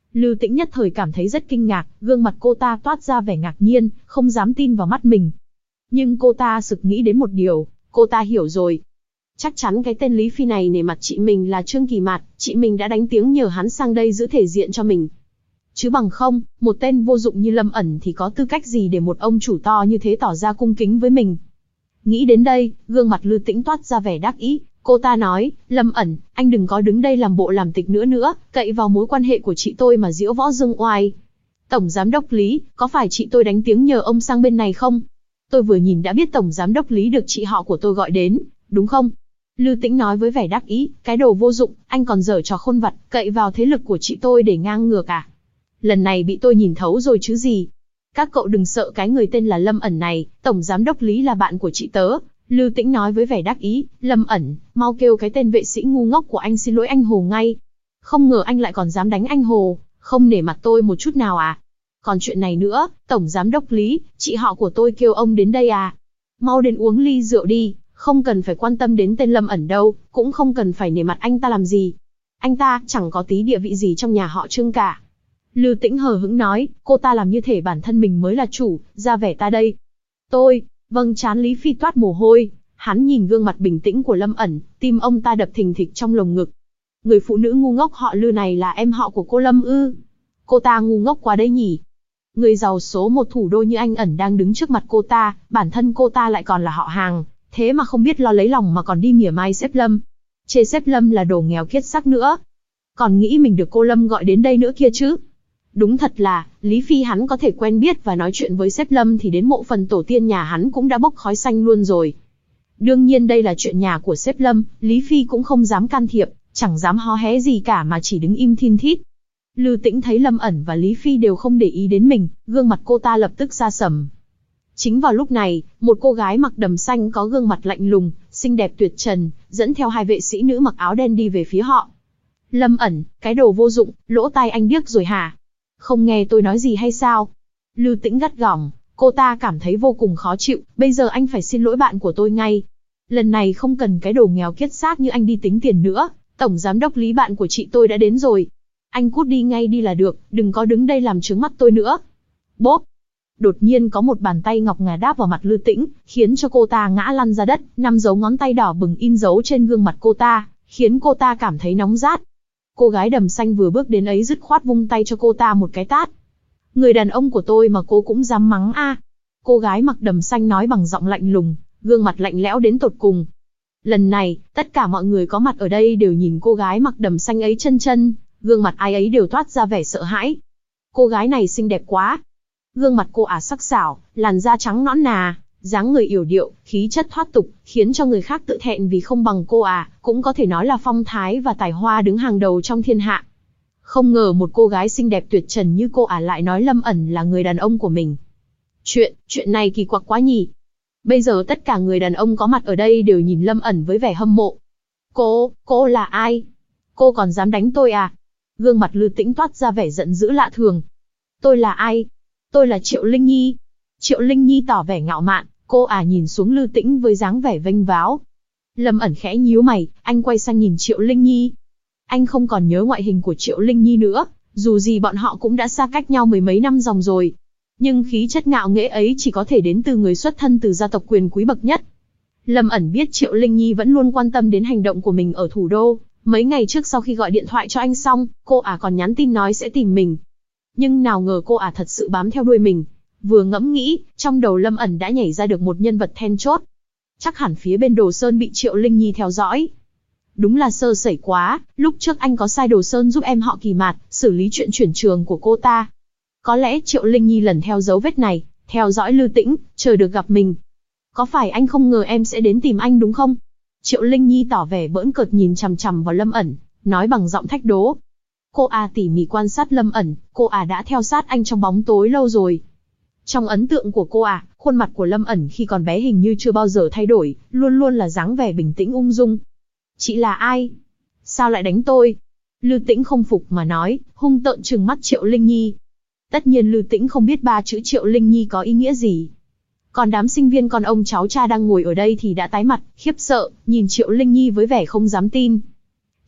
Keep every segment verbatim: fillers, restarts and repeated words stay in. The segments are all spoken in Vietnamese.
Lưu Tĩnh nhất thời cảm thấy rất kinh ngạc, gương mặt cô ta toát ra vẻ ngạc nhiên, không dám tin vào mắt mình. Nhưng cô ta sực nghĩ đến một điều, cô ta hiểu rồi. Chắc chắn cái tên Lý Phi này nể mặt chị mình là Trương Kỳ Mạt, chị mình đã đánh tiếng nhờ hắn sang đây giữ thể diện cho mình. Chứ bằng không, một tên vô dụng như Lâm ẩn thì có tư cách gì để một ông chủ to như thế tỏ ra cung kính với mình. Nghĩ đến đây, gương mặt Lưu Tĩnh toát ra vẻ đắc ý, cô ta nói, Lâm ẩn, anh đừng có đứng đây làm bộ làm tịch nữa nữa, cậy vào mối quan hệ của chị tôi mà diễu võ dương oai. Tổng giám đốc Lý, có phải chị tôi đánh tiếng nhờ ông sang bên này không? Tôi vừa nhìn đã biết tổng giám đốc Lý được chị họ của tôi gọi đến, đúng không? Lưu Tĩnh nói với vẻ đắc ý, cái đồ vô dụng, anh còn giở trò khôn vặt, cậy vào thế lực của chị tôi để ngang ngược à? Lần này bị tôi nhìn thấu rồi chứ gì. Các cậu đừng sợ cái người tên là Lâm ẩn này, tổng giám đốc Lý là bạn của chị tớ. Lưu Tĩnh nói với vẻ đắc ý, Lâm ẩn, mau kêu cái tên vệ sĩ ngu ngốc của anh xin lỗi anh Hồ ngay. Không ngờ anh lại còn dám đánh anh Hồ, không nể mặt tôi một chút nào à? Còn chuyện này nữa, tổng giám đốc Lý, chị họ của tôi kêu ông đến đây à? Mau đến uống ly rượu đi, không cần phải quan tâm đến tên Lâm ẩn đâu, cũng không cần phải nể mặt anh ta làm gì. Anh ta chẳng có tí địa vị gì trong nhà họ Trương cả. Lưu Tĩnh hờ hững nói, cô ta làm như thể bản thân mình mới là chủ, ra vẻ ta đây. Tôi, vâng. Trán Lý Phi toát mồ hôi, hắn nhìn gương mặt bình tĩnh của Lâm ẩn, tim ông ta đập thình thịch trong lồng ngực. Người phụ nữ ngu ngốc họ Lưu này là em họ của cô Lâm ư? Cô ta ngu ngốc quá đấy nhỉ. Người giàu số một thủ đô như anh ẩn đang đứng trước mặt cô ta, bản thân cô ta lại còn là họ hàng, thế mà không biết lo lấy lòng mà còn đi mỉa mai sếp Lâm. Chê sếp Lâm là đồ nghèo kiết xác nữa. Còn nghĩ mình được cô Lâm gọi đến đây nữa kia chứ. Đúng thật là, Lý Phi hắn có thể quen biết và nói chuyện với sếp Lâm thì đến mộ phần tổ tiên nhà hắn cũng đã bốc khói xanh luôn rồi. Đương nhiên đây là chuyện nhà của sếp Lâm, Lý Phi cũng không dám can thiệp, chẳng dám hó hé gì cả mà chỉ đứng im thin thít. Lưu Tĩnh thấy Lâm ẩn và Lý Phi đều không để ý đến mình, gương mặt cô ta lập tức sa sầm. Chính vào lúc này, một cô gái mặc đầm xanh có gương mặt lạnh lùng, xinh đẹp tuyệt trần, dẫn theo hai vệ sĩ nữ mặc áo đen đi về phía họ. Lâm ẩn, cái đồ vô dụng, lỗ tai anh điếc rồi hả? Không nghe tôi nói gì hay sao? Lưu Tĩnh gắt gỏng, cô ta cảm thấy vô cùng khó chịu, bây giờ anh phải xin lỗi bạn của tôi ngay. Lần này không cần cái đồ nghèo kiết xác như anh đi tính tiền nữa, tổng giám đốc Lý bạn của chị tôi đã đến rồi. Anh cút đi ngay đi là được, đừng có đứng đây làm trướng mắt tôi nữa. Bốp! Đột nhiên có một bàn tay ngọc ngà đáp vào mặt Lưu Tĩnh, khiến cho cô ta ngã lăn ra đất, năm dấu ngón tay đỏ bừng in dấu trên gương mặt cô ta, khiến cô ta cảm thấy nóng rát. Cô gái đầm xanh vừa bước đến ấy dứt khoát vung tay cho cô ta một cái tát. Người đàn ông của tôi mà cô cũng dám mắng a? Cô gái mặc đầm xanh nói bằng giọng lạnh lùng, gương mặt lạnh lẽo đến tột cùng. Lần này, tất cả mọi người có mặt ở đây đều nhìn cô gái mặc đầm xanh ấy chân chân, gương mặt ai ấy đều toát ra vẻ sợ hãi. Cô gái này xinh đẹp quá. Gương mặt cô ả sắc sảo, làn da trắng nõn nà, dáng người yểu điệu, khí chất thoát tục, khiến cho người khác tự thẹn vì không bằng cô ả, cũng có thể nói là phong thái và tài hoa đứng hàng đầu trong thiên hạ. Không ngờ một cô gái xinh đẹp tuyệt trần như cô ả lại nói Lâm ẩn là người đàn ông của mình. Chuyện, chuyện này kỳ quặc quá nhỉ. Bây giờ tất cả người đàn ông có mặt ở đây đều nhìn Lâm ẩn với vẻ hâm mộ. Cô, cô là ai? Cô còn dám đánh tôi à? Gương mặt Lưu Tĩnh toát ra vẻ giận dữ lạ thường. Tôi là ai? Tôi là Triệu Linh Nhi. Triệu Linh Nhi tỏ vẻ ngạo mạn, cô ả nhìn xuống Lưu Tĩnh với dáng vẻ vênh váo. Lâm ẩn khẽ nhíu mày, anh quay sang nhìn Triệu Linh Nhi. Anh không còn nhớ ngoại hình của Triệu Linh Nhi nữa, dù gì bọn họ cũng đã xa cách nhau mười mấy năm dòng rồi. Nhưng khí chất ngạo nghễ ấy chỉ có thể đến từ người xuất thân từ gia tộc quyền quý bậc nhất. Lâm ẩn biết Triệu Linh Nhi vẫn luôn quan tâm đến hành động của mình ở thủ đô. Mấy ngày trước sau khi gọi điện thoại cho anh xong, cô ả còn nhắn tin nói sẽ tìm mình. Nhưng nào ngờ cô ả thật sự bám theo đuôi mình. Vừa ngẫm nghĩ, trong đầu Lâm ẩn đã nhảy ra được một nhân vật then chốt. Chắc hẳn phía bên Đồ Sơn bị Triệu Linh Nhi theo dõi. Đúng là sơ sẩy quá, lúc trước anh có sai Đồ Sơn giúp em họ Kỳ Mạt, xử lý chuyện chuyển trường của cô ta. Có lẽ Triệu Linh Nhi lần theo dấu vết này, theo dõi Lưu Tĩnh, chờ được gặp mình. Có phải anh không ngờ em sẽ đến tìm anh đúng không? Triệu Linh Nhi tỏ vẻ bỡn cợt nhìn chằm chằm vào Lâm ẩn, nói bằng giọng thách đố. Cô à tỉ mỉ quan sát Lâm ẩn, cô à đã theo sát anh trong bóng tối lâu rồi. Trong ấn tượng của cô à, khuôn mặt của Lâm ẩn khi còn bé hình như chưa bao giờ thay đổi, luôn luôn là dáng vẻ bình tĩnh ung dung. Chị là ai? Sao lại đánh tôi? Lưu Tĩnh không phục mà nói, hung tợn trừng mắt Triệu Linh Nhi. Tất nhiên Lưu Tĩnh không biết ba chữ Triệu Linh Nhi có ý nghĩa gì. Còn đám sinh viên con ông cháu cha đang ngồi ở đây thì đã tái mặt, khiếp sợ, nhìn Triệu Linh Nhi với vẻ không dám tin.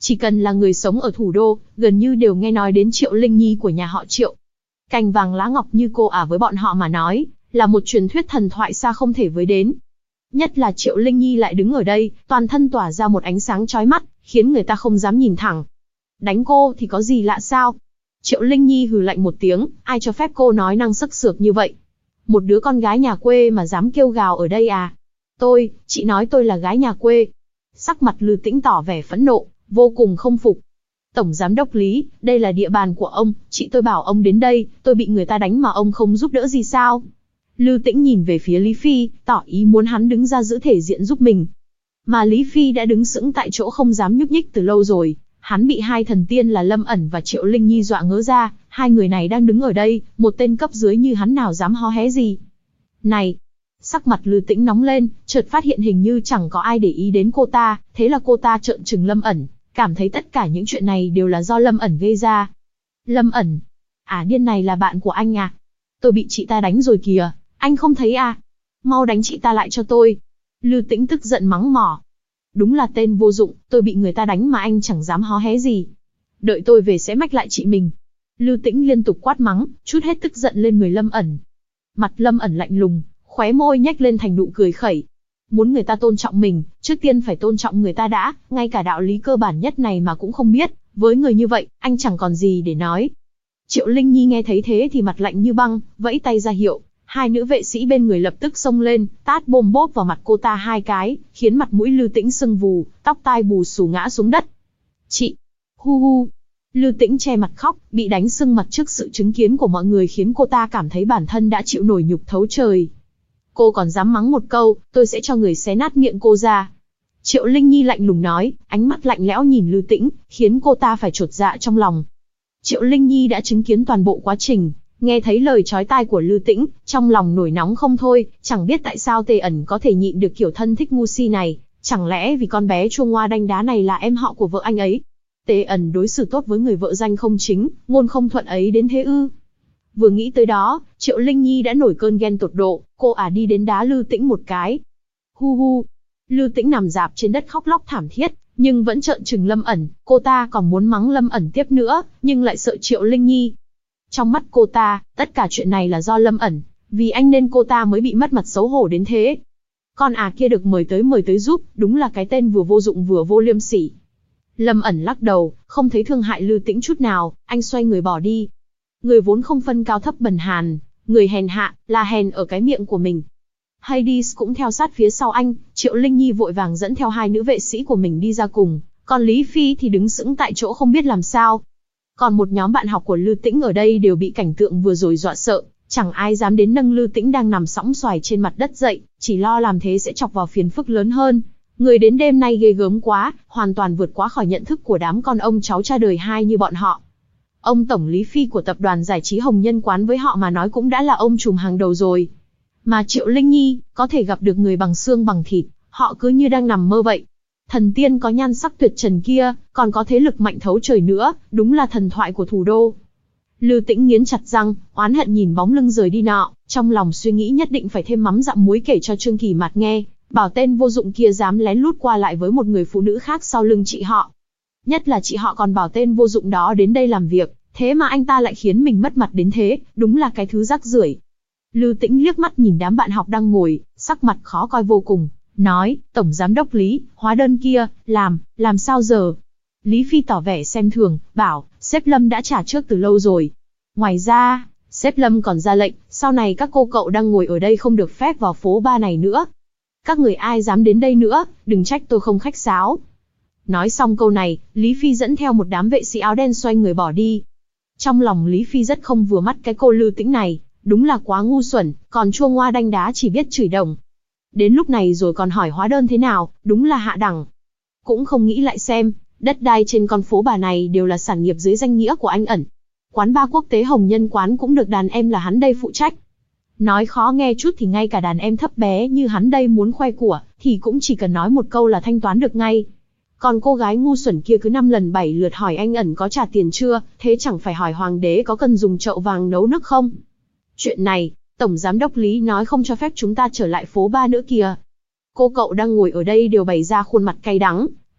Chỉ cần là người sống ở thủ đô, gần như đều nghe nói đến Triệu Linh Nhi của nhà họ Triệu. Cành vàng lá ngọc như cô ả với bọn họ mà nói, là một truyền thuyết thần thoại xa không thể với đến. Nhất là Triệu Linh Nhi lại đứng ở đây, toàn thân tỏa ra một ánh sáng chói mắt, khiến người ta không dám nhìn thẳng. Đánh cô thì có gì lạ sao? Triệu Linh Nhi hừ lạnh một tiếng, ai cho phép cô nói năng sắc sược như vậy? Một đứa con gái nhà quê mà dám kêu gào ở đây à? Tôi, chị nói tôi là gái nhà quê. Sắc mặt Lư Tĩnh tỏ vẻ phẫn nộ, vô cùng không phục. Tổng giám đốc Lý, đây là địa bàn của ông, chị tôi bảo ông đến đây, tôi bị người ta đánh mà ông không giúp đỡ gì sao? Lư Tĩnh nhìn về phía Lý Phi, tỏ ý muốn hắn đứng ra giữ thể diện giúp mình. Mà Lý Phi đã đứng sững tại chỗ không dám nhúc nhích từ lâu rồi, hắn bị hai thần tiên là Lâm ẩn và Triệu Linh Nhi dọa ngớ ra, hai người này đang đứng ở đây, một tên cấp dưới như hắn nào dám hó hé gì. Này! Sắc mặt Lư Tĩnh nóng lên, chợt phát hiện hình như chẳng có ai để ý đến cô ta, thế là cô ta trợn trừng Lâm ẩn, cảm thấy tất cả những chuyện này đều là do Lâm ẩn gây ra. Lâm ẩn? À điên này là bạn của anh à? Tôi bị chị ta đánh rồi kìa, anh không thấy à? Mau đánh chị ta lại cho tôi. Lư Tĩnh tức giận mắng mỏ. Đúng là tên vô dụng, tôi bị người ta đánh mà anh chẳng dám hó hé gì. Đợi tôi về sẽ mách lại chị mình. Lư Tĩnh liên tục quát mắng, trút hết tức giận lên người Lâm ẩn. Mặt Lâm ẩn lạnh lùng, khóe môi nhếch lên thành nụ cười khẩy. Muốn người ta tôn trọng mình, trước tiên phải tôn trọng người ta đã, ngay cả đạo lý cơ bản nhất này mà cũng không biết, với người như vậy, anh chẳng còn gì để nói. Triệu Linh Nhi nghe thấy thế thì mặt lạnh như băng, vẫy tay ra hiệu, hai nữ vệ sĩ bên người lập tức xông lên, tát bôm bốp vào mặt cô ta hai cái, khiến mặt mũi Lư Tĩnh sưng vù, tóc tai bù xù ngã xuống đất. Chị! Hu hu! Lư Tĩnh che mặt khóc, bị đánh sưng mặt trước sự chứng kiến của mọi người khiến cô ta cảm thấy bản thân đã chịu nổi nhục thấu trời. Cô còn dám mắng một câu, tôi sẽ cho người xé nát miệng cô ra. Triệu Linh Nhi lạnh lùng nói, ánh mắt lạnh lẽo nhìn Lư Tĩnh, khiến cô ta phải chột dạ trong lòng. Triệu Linh Nhi đã chứng kiến toàn bộ quá trình, nghe thấy lời chói tai của Lư Tĩnh, trong lòng nổi nóng không thôi, chẳng biết tại sao Tề ẩn có thể nhịn được kiểu thân thích ngu si này, chẳng lẽ vì con bé chua ngoa đanh đá này là em họ của vợ anh ấy? Tề ẩn đối xử tốt với người vợ danh không chính, ngôn không thuận ấy đến thế ư? Vừa nghĩ tới đó, Triệu Linh Nhi đã nổi cơn ghen tột độ, cô ả đi đến đá Lư Tĩnh một cái. Hu hu! Lư Tĩnh nằm rạp trên đất khóc lóc thảm thiết, nhưng vẫn trợn trừng Lâm ẩn, cô ta còn muốn mắng Lâm ẩn tiếp nữa, nhưng lại sợ Triệu Linh Nhi. Trong mắt cô ta, tất cả chuyện này là do Lâm ẩn, vì anh nên cô ta mới bị mất mặt xấu hổ đến thế. Con à kia được mời tới mời tới giúp, đúng là cái tên vừa vô dụng vừa vô liêm sỉ. Lâm ẩn lắc đầu, không thấy thương hại Lư Tĩnh chút nào, anh xoay người bỏ đi. Người vốn không phân cao thấp bần hàn, người hèn hạ, là hèn ở cái miệng của mình. Hades cũng theo sát phía sau anh, Triệu Linh Nhi vội vàng dẫn theo hai nữ vệ sĩ của mình đi ra cùng, còn Lý Phi thì đứng sững tại chỗ không biết làm sao. Còn một nhóm bạn học của Lư Tĩnh ở đây đều bị cảnh tượng vừa rồi dọa sợ, chẳng ai dám đến nâng Lư Tĩnh đang nằm sõng xoài trên mặt đất dậy, chỉ lo làm thế sẽ chọc vào phiền phức lớn hơn. Người đến đêm nay ghê gớm quá, hoàn toàn vượt quá khỏi nhận thức của đám con ông cháu cha đời hai như bọn họ. Ông Tổng Lý Phi của tập đoàn giải trí Hồng Nhân Quán với họ mà nói cũng đã là ông trùm hàng đầu rồi. Mà Triệu Linh Nhi, có thể gặp được người bằng xương bằng thịt, họ cứ như đang nằm mơ vậy. Thần tiên có nhan sắc tuyệt trần kia, còn có thế lực mạnh thấu trời nữa, đúng là thần thoại của thủ đô. Lư Tĩnh nghiến chặt răng, oán hận nhìn bóng lưng rời đi nọ, trong lòng suy nghĩ nhất định phải thêm mắm dặm muối kể cho Trương Kỳ Mạt nghe, bảo tên vô dụng kia dám lén lút qua lại với một người phụ nữ khác sau lưng chị họ. Nhất là chị họ còn bảo tên vô dụng đó đến đây làm việc, thế mà anh ta lại khiến mình mất mặt đến thế, đúng là cái thứ rác rưởi. Lư Tĩnh liếc mắt nhìn đám bạn học đang ngồi, sắc mặt khó coi vô cùng, nói, Tổng Giám đốc Lý, hóa đơn kia, làm, làm sao giờ? Lý Phi tỏ vẻ xem thường, bảo, sếp Lâm đã trả trước từ lâu rồi. Ngoài ra, sếp Lâm còn ra lệnh, sau này các cô cậu đang ngồi ở đây không được phép vào phố bar này nữa. Các người ai dám đến đây nữa, đừng trách tôi không khách sáo. Nói xong câu này, Lý Phi dẫn theo một đám vệ sĩ áo đen xoay người bỏ đi. Trong lòng Lý Phi rất không vừa mắt cái cô Lư Tĩnh này, đúng là quá ngu xuẩn, còn chua ngoa đanh đá chỉ biết chửi đồng. Đến lúc này rồi còn hỏi hóa đơn thế nào, đúng là hạ đẳng. Cũng không nghĩ lại xem, đất đai trên con phố bà này đều là sản nghiệp dưới danh nghĩa của anh ẩn. Quán bar quốc tế Hồng Nhân Quán cũng được đàn em là hắn đây phụ trách. Nói khó nghe chút thì ngay cả đàn em thấp bé như hắn đây muốn khoe của, thì cũng chỉ cần nói một câu là thanh toán được ngay. Còn cô gái ngu xuẩn kia cứ năm lần bảy lượt hỏi anh ẩn có trả tiền chưa, thế chẳng phải hỏi hoàng đế có cần dùng chậu vàng nấu nước không? Chuyện này, Tổng Giám đốc Lý nói không cho phép chúng ta trở lại phố ba nữa kìa. Cô cậu đang ngồi ở đây đều bày ra khuôn mặt cay đắng,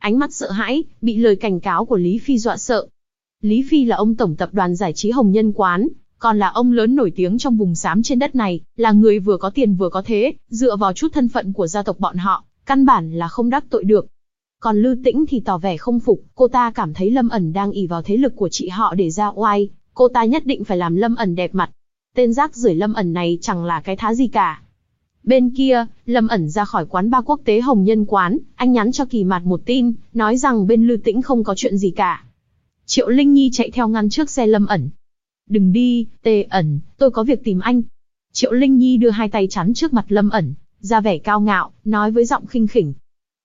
ánh mắt sợ hãi, bị lời cảnh cáo của Lý Phi dọa sợ. Lý Phi là ông tổng tập đoàn giải trí Hồng Nhân Quán, còn là ông lớn nổi tiếng trong vùng xám trên đất này, là người vừa có tiền vừa có thế, dựa vào chút thân phận của gia tộc bọn họ, căn bản là không đắc tội được. Còn Lư Tĩnh thì tỏ vẻ không phục, cô ta cảm thấy Lâm ẩn đang ỷ vào thế lực của chị họ để ra oai, cô ta nhất định phải làm Lâm ẩn đẹp mặt. Tên rác rưởi Lâm ẩn này chẳng là cái thá gì cả. Bên kia, Lâm ẩn ra khỏi quán bar quốc tế Hồng Nhân Quán, anh nhắn cho Kỳ Mạt một tin, nói rằng bên Lư Tĩnh không có chuyện gì cả. Triệu Linh Nhi chạy theo ngăn trước xe Lâm ẩn. Đừng đi, Tê ẩn, tôi có việc tìm anh. Triệu Linh Nhi đưa hai tay chắn trước mặt Lâm ẩn, ra vẻ cao ngạo, nói với giọng khinh khỉnh.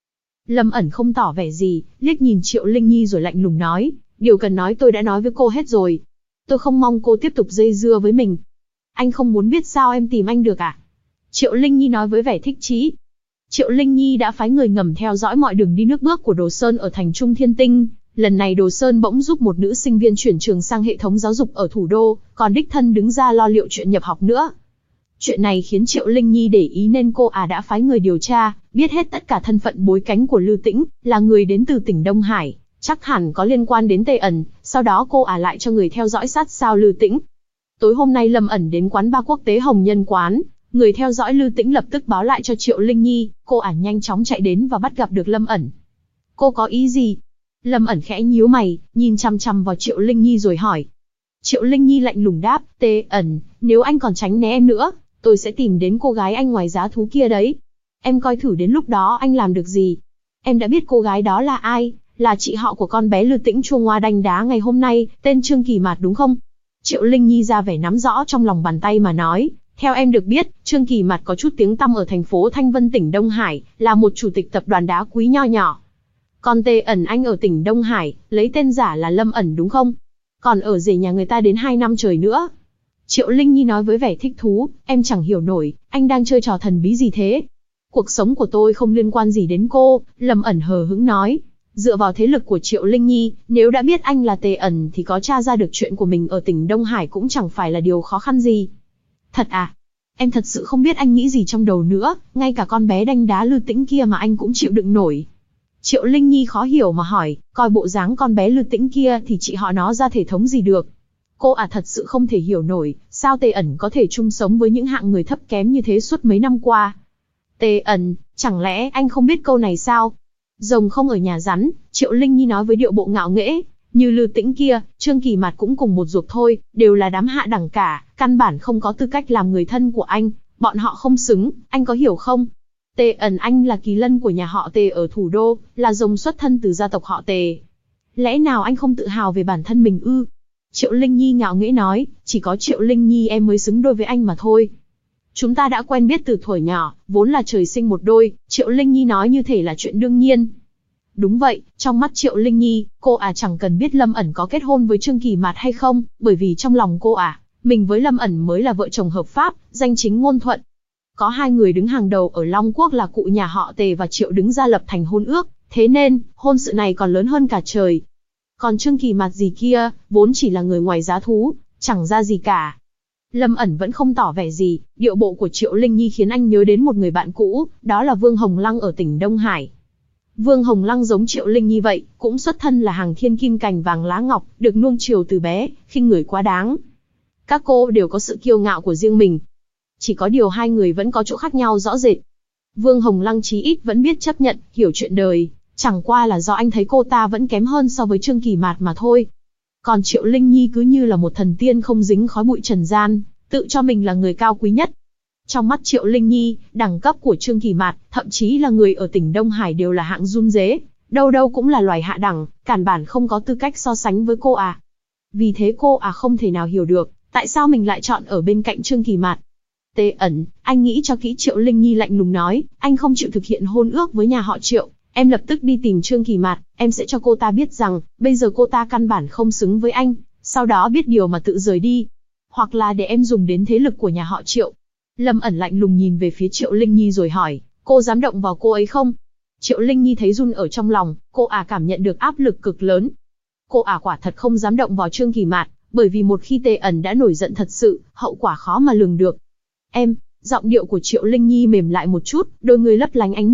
Lâm ẩn không tỏ vẻ gì, liếc nhìn Triệu Linh Nhi rồi lạnh lùng nói, điều cần nói tôi đã nói với cô hết rồi. Tôi không mong cô tiếp tục dây dưa với mình. Anh không muốn biết sao em tìm anh được à? Triệu Linh Nhi nói với vẻ thích chí. Triệu Linh Nhi đã phái người ngầm theo dõi mọi đường đi nước bước của Đồ Sơn ở thành Trung Thiên Tinh. Lần này Đồ Sơn bỗng giúp một nữ sinh viên chuyển trường sang hệ thống giáo dục ở thủ đô, còn đích thân đứng ra lo liệu chuyện nhập học nữa. Chuyện này khiến Triệu Linh Nhi để ý nên cô à đã phái người điều tra, biết hết tất cả thân phận bối cánh của Lư Tĩnh, là người đến từ tỉnh Đông Hải, chắc hẳn có liên quan đến Tê ẩn, sau đó cô à lại cho người theo dõi sát sao Lư Tĩnh. Tối hôm nay Lâm ẩn đến quán bar quốc tế Hồng Nhân Quán, người theo dõi Lư Tĩnh lập tức báo lại cho Triệu Linh Nhi, cô ả nhanh chóng chạy đến và bắt gặp được Lâm ẩn. Cô có ý gì? Lâm ẩn khẽ nhíu mày, nhìn chăm chăm vào Triệu Linh Nhi rồi hỏi. Triệu Linh Nhi lạnh lùng đáp, Tê ẩn, nếu anh còn tránh né em nữa, tôi sẽ tìm đến cô gái anh ngoài giá thú kia đấy. Em coi thử đến lúc đó anh làm được gì. Em đã biết cô gái đó là ai, là chị họ của con bé Lư Tĩnh chua ngoa đánh đá ngày hôm nay, tên Trương Kỳ Mạt đúng không? Triệu Linh Nhi ra vẻ nắm rõ trong lòng bàn tay mà nói. Theo em được biết, Trương Kỳ Mạt có chút tiếng tăm ở thành phố Thanh Vân tỉnh Đông Hải, là một chủ tịch tập đoàn đá quý nho nhỏ. Còn Tê ẩn anh ở tỉnh Đông Hải, lấy tên giả là Lâm ẩn đúng không? Còn ở rể nhà người ta đến hai năm trời nữa. Triệu Linh Nhi nói với vẻ thích thú, em chẳng hiểu nổi, anh đang chơi trò thần bí gì thế? Cuộc sống của tôi không liên quan gì đến cô, Lâm ẩn hờ hững nói. Dựa vào thế lực của Triệu Linh Nhi, nếu đã biết anh là Tê ẩn thì có tra ra được chuyện của mình ở tỉnh Đông Hải cũng chẳng phải là điều khó khăn gì. Thật à? Em thật sự không biết anh nghĩ gì trong đầu nữa, ngay cả con bé đanh đá Lư Tĩnh kia mà anh cũng chịu đựng nổi. Triệu Linh Nhi khó hiểu mà hỏi, coi bộ dáng con bé Lư Tĩnh kia thì chị họ nó ra thể thống gì được. Cô à thật sự không thể hiểu nổi, sao Tê ẩn có thể chung sống với những hạng người thấp kém như thế suốt mấy năm qua. Tê ẩn, chẳng lẽ anh không biết câu này sao? Rồng không ở nhà rắn, Triệu Linh Nhi nói với điệu bộ ngạo nghễ. Như Lư Tĩnh kia, Trương Kỳ Mạt cũng cùng một ruột thôi, đều là đám hạ đẳng cả, căn bản không có tư cách làm người thân của anh, bọn họ không xứng, anh có hiểu không? Tê ẩn anh là kỳ lân của nhà họ Tề ở thủ đô, là rồng xuất thân từ gia tộc họ Tề. Lẽ nào anh không tự hào về bản thân mình ư? Triệu Linh Nhi ngạo nghễ nói, chỉ có Triệu Linh Nhi em mới xứng đôi với anh mà thôi. Chúng ta đã quen biết từ thuở nhỏ, vốn là trời sinh một đôi, Triệu Linh Nhi nói như thể là chuyện đương nhiên. Đúng vậy, trong mắt Triệu Linh Nhi, cô à chẳng cần biết Lâm ẩn có kết hôn với Trương Kỳ Mạt hay không, bởi vì trong lòng cô à, mình với Lâm ẩn mới là vợ chồng hợp pháp, danh chính ngôn thuận. Có hai người đứng hàng đầu ở Long Quốc là cụ nhà họ Tề và Triệu đứng ra lập thành hôn ước, thế nên, hôn sự này còn lớn hơn cả trời. Còn Trương Kỳ Mạt gì kia, vốn chỉ là người ngoài giá thú, chẳng ra gì cả. Lâm ẩn vẫn không tỏ vẻ gì, điệu bộ của Triệu Linh Nhi khiến anh nhớ đến một người bạn cũ, đó là Vương Hồng Lăng ở tỉnh Đông Hải. Vương Hồng Lăng giống Triệu Linh Nhi vậy, cũng xuất thân là hàng thiên kim cành vàng lá ngọc, được nuông chiều từ bé, khinh người quá đáng. Các cô đều có sự kiêu ngạo của riêng mình. Chỉ có điều hai người vẫn có chỗ khác nhau rõ rệt. Vương Hồng Lăng chí ít vẫn biết chấp nhận, hiểu chuyện đời, chẳng qua là do anh thấy cô ta vẫn kém hơn so với Trương Kỳ Mạt mà thôi. Còn Triệu Linh Nhi cứ như là một thần tiên không dính khói bụi trần gian, tự cho mình là người cao quý nhất. Trong mắt Triệu Linh Nhi, đẳng cấp của Trương Kỳ Mạt, thậm chí là người ở tỉnh Đông Hải đều là hạng run rế, đâu đâu cũng là loài hạ đẳng, cản bản không có tư cách so sánh với cô à. Vì thế cô à không thể nào hiểu được, tại sao mình lại chọn ở bên cạnh Trương Kỳ Mạt. Tê ẩn, anh nghĩ cho kỹ, Triệu Linh Nhi lạnh lùng nói, anh không chịu thực hiện hôn ước với nhà họ Triệu, em lập tức đi tìm Trương Kỳ Mạt, em sẽ cho cô ta biết rằng, bây giờ cô ta căn bản không xứng với anh, sau đó biết điều mà tự rời đi. Hoặc là để em dùng đến thế lực của nhà họ Triệu. Lâm ẩn lạnh lùng nhìn về phía Triệu Linh Nhi rồi hỏi, cô dám động vào cô ấy không? Triệu Linh Nhi thấy run ở trong lòng, cô à cảm nhận được áp lực cực lớn. Cô à quả thật không dám động vào Trương Kỳ Mạt, bởi vì một khi Tê ẩn đã nổi giận thật sự, hậu quả khó mà lường được. Em, giọng điệu của Triệu Linh Nhi mềm lại một chút, đôi người lấp lánh ánh nước,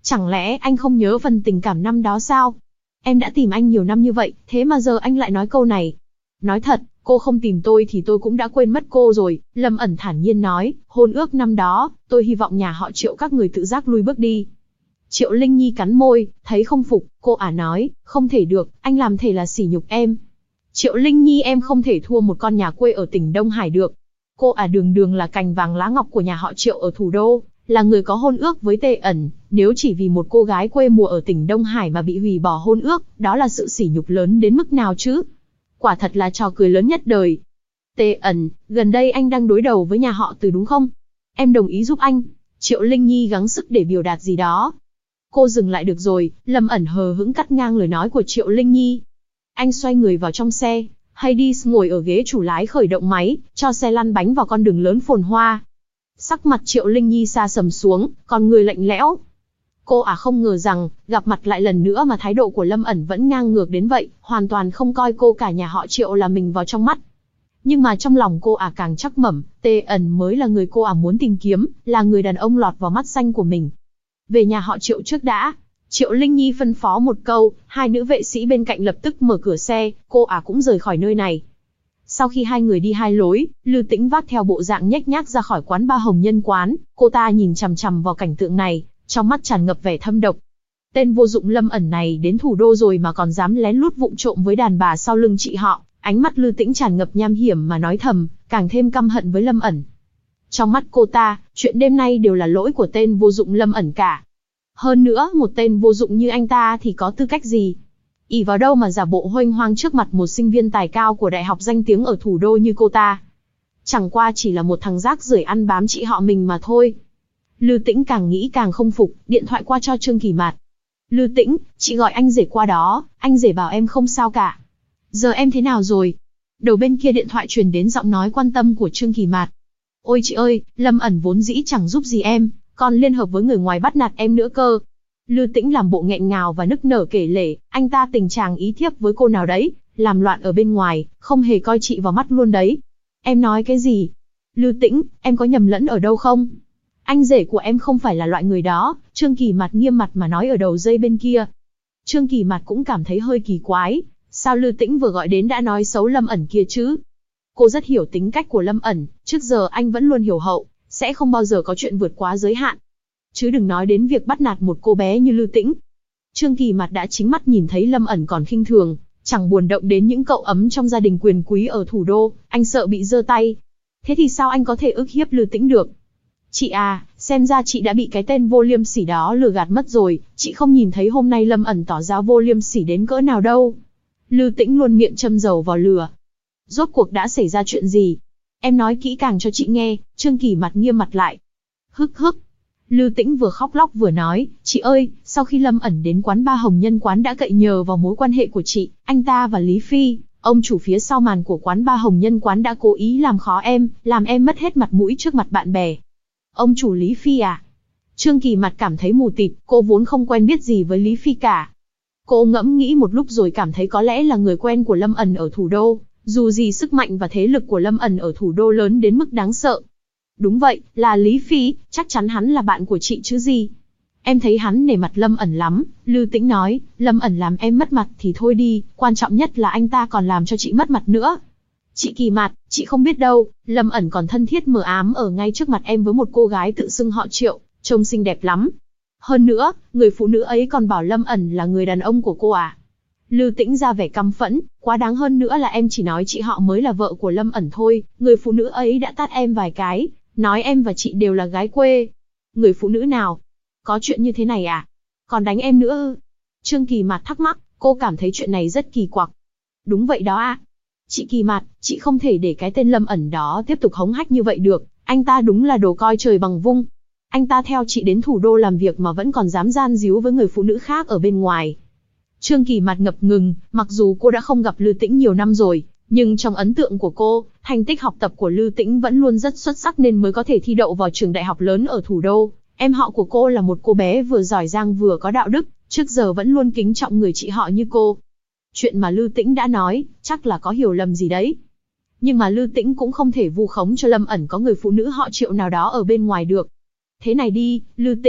Chẳng lẽ anh không nhớ phần tình cảm năm đó sao? Em đã tìm anh nhiều năm như vậy, thế mà giờ anh lại nói câu này. Nói thật, cô không tìm tôi thì tôi cũng đã quên mất cô rồi, Lâm ẩn thản nhiên nói, hôn ước năm đó, tôi hy vọng nhà họ Triệu các người tự giác lui bước đi. Triệu Linh Nhi cắn môi, thấy không phục, cô ả nói, không thể được, anh làm thể là sỉ nhục em. Triệu Linh Nhi em không thể thua một con nhà quê ở tỉnh Đông Hải được. Cô ả đường đường là cành vàng lá ngọc của nhà họ Triệu ở thủ đô, là người có hôn ước với Tê ẩn, nếu chỉ vì một cô gái quê mùa ở tỉnh Đông Hải mà bị hủy bỏ hôn ước, đó là sự sỉ nhục lớn đến mức nào chứ? Quả thật là trò cười lớn nhất đời. Tê ẩn, gần đây anh đang đối đầu với nhà họ Từ đúng không? Em đồng ý giúp anh. Triệu Linh Nhi gắng sức để biểu đạt gì đó. Cô dừng lại được rồi, Lâm ẩn hờ hững cắt ngang lời nói của Triệu Linh Nhi. Anh xoay người vào trong xe, Hades ngồi ở ghế chủ lái khởi động máy, cho xe lăn bánh vào con đường lớn phồn hoa. Sắc mặt Triệu Linh Nhi sa sầm xuống, còn người lạnh lẽo. Cô ả không ngờ rằng, gặp mặt lại lần nữa mà thái độ của Lâm ẩn vẫn ngang ngược đến vậy, hoàn toàn không coi cô cả nhà họ Triệu là mình vào trong mắt. Nhưng mà trong lòng cô ả càng chắc mẩm, Tê ẩn mới là người cô ả muốn tìm kiếm, là người đàn ông lọt vào mắt xanh của mình. Về nhà họ Triệu trước đã. Triệu Linh Nhi phân phó một câu, hai nữ vệ sĩ bên cạnh lập tức mở cửa xe, cô ả cũng rời khỏi nơi này. Sau khi hai người đi hai lối, Lư Tĩnh vác theo bộ dạng nhếch nhác ra khỏi quán ba Hồng Nhân quán, cô ta nhìn chằm chằm vào cảnh tượng này, trong mắt tràn ngập vẻ thâm độc. Tên vô dụng Lâm ẩn này đến thủ đô rồi mà còn dám lén lút vụng trộm với đàn bà sau lưng chị họ, ánh mắt Lư Tĩnh tràn ngập nham hiểm mà nói thầm, càng thêm căm hận với Lâm ẩn. Trong mắt cô ta, chuyện đêm nay đều là lỗi của tên vô dụng Lâm ẩn cả. Hơn nữa, một tên vô dụng như anh ta thì có tư cách gì? ỷ vào đâu mà giả bộ huênh hoang trước mặt một sinh viên tài cao của đại học danh tiếng ở thủ đô như cô ta? Chẳng qua chỉ là một thằng rác rưởi ăn bám chị họ mình mà thôi. Lư Tĩnh càng nghĩ càng không phục, điện thoại qua cho Trương Kỳ Mạt. Lư Tĩnh, chị gọi anh rể qua đó, anh rể bảo em không sao cả. Giờ em thế nào rồi? Đầu bên kia điện thoại truyền đến giọng nói quan tâm của Trương Kỳ Mạt. Ôi chị ơi, Lâm ẩn vốn dĩ chẳng giúp gì em, còn liên hợp với người ngoài bắt nạt em nữa cơ. Lư Tĩnh làm bộ nghẹn ngào và nức nở kể lể, anh ta tình chàng ý thiếp với cô nào đấy, làm loạn ở bên ngoài, không hề coi chị vào mắt luôn đấy. Em nói cái gì? Lư Tĩnh, em có nhầm lẫn ở đâu không? Anh rể của em không phải là loại người đó, Trương Kỳ Mạt nghiêm mặt mà nói ở đầu dây bên kia. Trương Kỳ Mạt cũng cảm thấy hơi kỳ quái, sao Lư Tĩnh vừa gọi đến đã nói xấu Lâm ẩn kia chứ? Cô rất hiểu tính cách của Lâm ẩn, trước giờ anh vẫn luôn hiểu hậu, sẽ không bao giờ có chuyện vượt quá giới hạn. Chứ đừng nói đến việc bắt nạt một cô bé như Lư Tĩnh. Trương Kỳ Mạt đã chính mắt nhìn thấy Lâm ẩn còn khinh thường, chẳng buồn động đến những cậu ấm trong gia đình quyền quý ở thủ đô, anh sợ bị giơ tay. Thế thì sao anh có thể ức hiếp Lư Tĩnh được? Chị à, xem ra chị đã bị cái tên vô liêm sỉ đó lừa gạt mất rồi, chị không nhìn thấy hôm nay Lâm ẩn tỏ ra vô liêm sỉ đến cỡ nào đâu. Lư Tĩnh luôn miệng châm dầu vào lửa. Rốt cuộc đã xảy ra chuyện gì? Em nói kỹ càng cho chị nghe. Trương Kỳ Mạt nghiêm mặt lại. Hức hức. Lư Tĩnh vừa khóc lóc vừa nói, chị ơi, sau khi Lâm ẩn đến quán ba Hồng Nhân quán đã cậy nhờ vào mối quan hệ của chị, anh ta và Lý Phi, ông chủ phía sau màn của quán ba Hồng Nhân quán đã cố ý làm khó em, làm em mất hết mặt mũi trước mặt bạn bè. Ông chủ Lý Phi à? Trương Kỳ Mạt cảm thấy mù tịt, cô vốn không quen biết gì với Lý Phi cả. Cô ngẫm nghĩ một lúc rồi cảm thấy có lẽ là người quen của Lâm ẩn ở thủ đô, dù gì sức mạnh và thế lực của Lâm ẩn ở thủ đô lớn đến mức đáng sợ. Đúng vậy, là Lý Phi, chắc chắn hắn là bạn của chị chứ gì. Em thấy hắn nể mặt Lâm ẩn lắm, Lư Tĩnh nói, Lâm ẩn làm em mất mặt thì thôi đi, quan trọng nhất là anh ta còn làm cho chị mất mặt nữa. Chị Kỳ Mạt, chị không biết đâu, Lâm ẩn còn thân thiết mờ ám ở ngay trước mặt em với một cô gái tự xưng họ Triệu, trông xinh đẹp lắm. Hơn nữa, người phụ nữ ấy còn bảo Lâm ẩn là người đàn ông của cô à. Lư Tĩnh ra vẻ căm phẫn, quá đáng hơn nữa là em chỉ nói chị họ mới là vợ của Lâm ẩn thôi, người phụ nữ ấy đã tát em vài cái, nói em và chị đều là gái quê. Người phụ nữ nào? Có chuyện như thế này à? Còn đánh em nữa ư? Trương Kỳ Mạt thắc mắc, cô cảm thấy chuyện này rất kỳ quặc. Đúng vậy đó à? Chị Kỳ Mạt, chị không thể để cái tên Lâm ẩn đó tiếp tục hống hách như vậy được, anh ta đúng là đồ coi trời bằng vung. Anh ta theo chị đến thủ đô làm việc mà vẫn còn dám gian díu với người phụ nữ khác ở bên ngoài. Trương Kỳ Mạt ngập ngừng, mặc dù cô đã không gặp Lư Tĩnh nhiều năm rồi, nhưng trong ấn tượng của cô, thành tích học tập của Lư Tĩnh vẫn luôn rất xuất sắc nên mới có thể thi đậu vào trường đại học lớn ở thủ đô. Em họ của cô là một cô bé vừa giỏi giang vừa có đạo đức, trước giờ vẫn luôn kính trọng người chị họ như cô. Chuyện mà Lư Tĩnh đã nói, chắc là có hiểu lầm gì đấy. Nhưng mà Lư Tĩnh cũng không thể vu khống cho Lâm ẩn có người phụ nữ họ Triệu nào đó ở bên ngoài được. Thế này đi, Lư Tĩnh,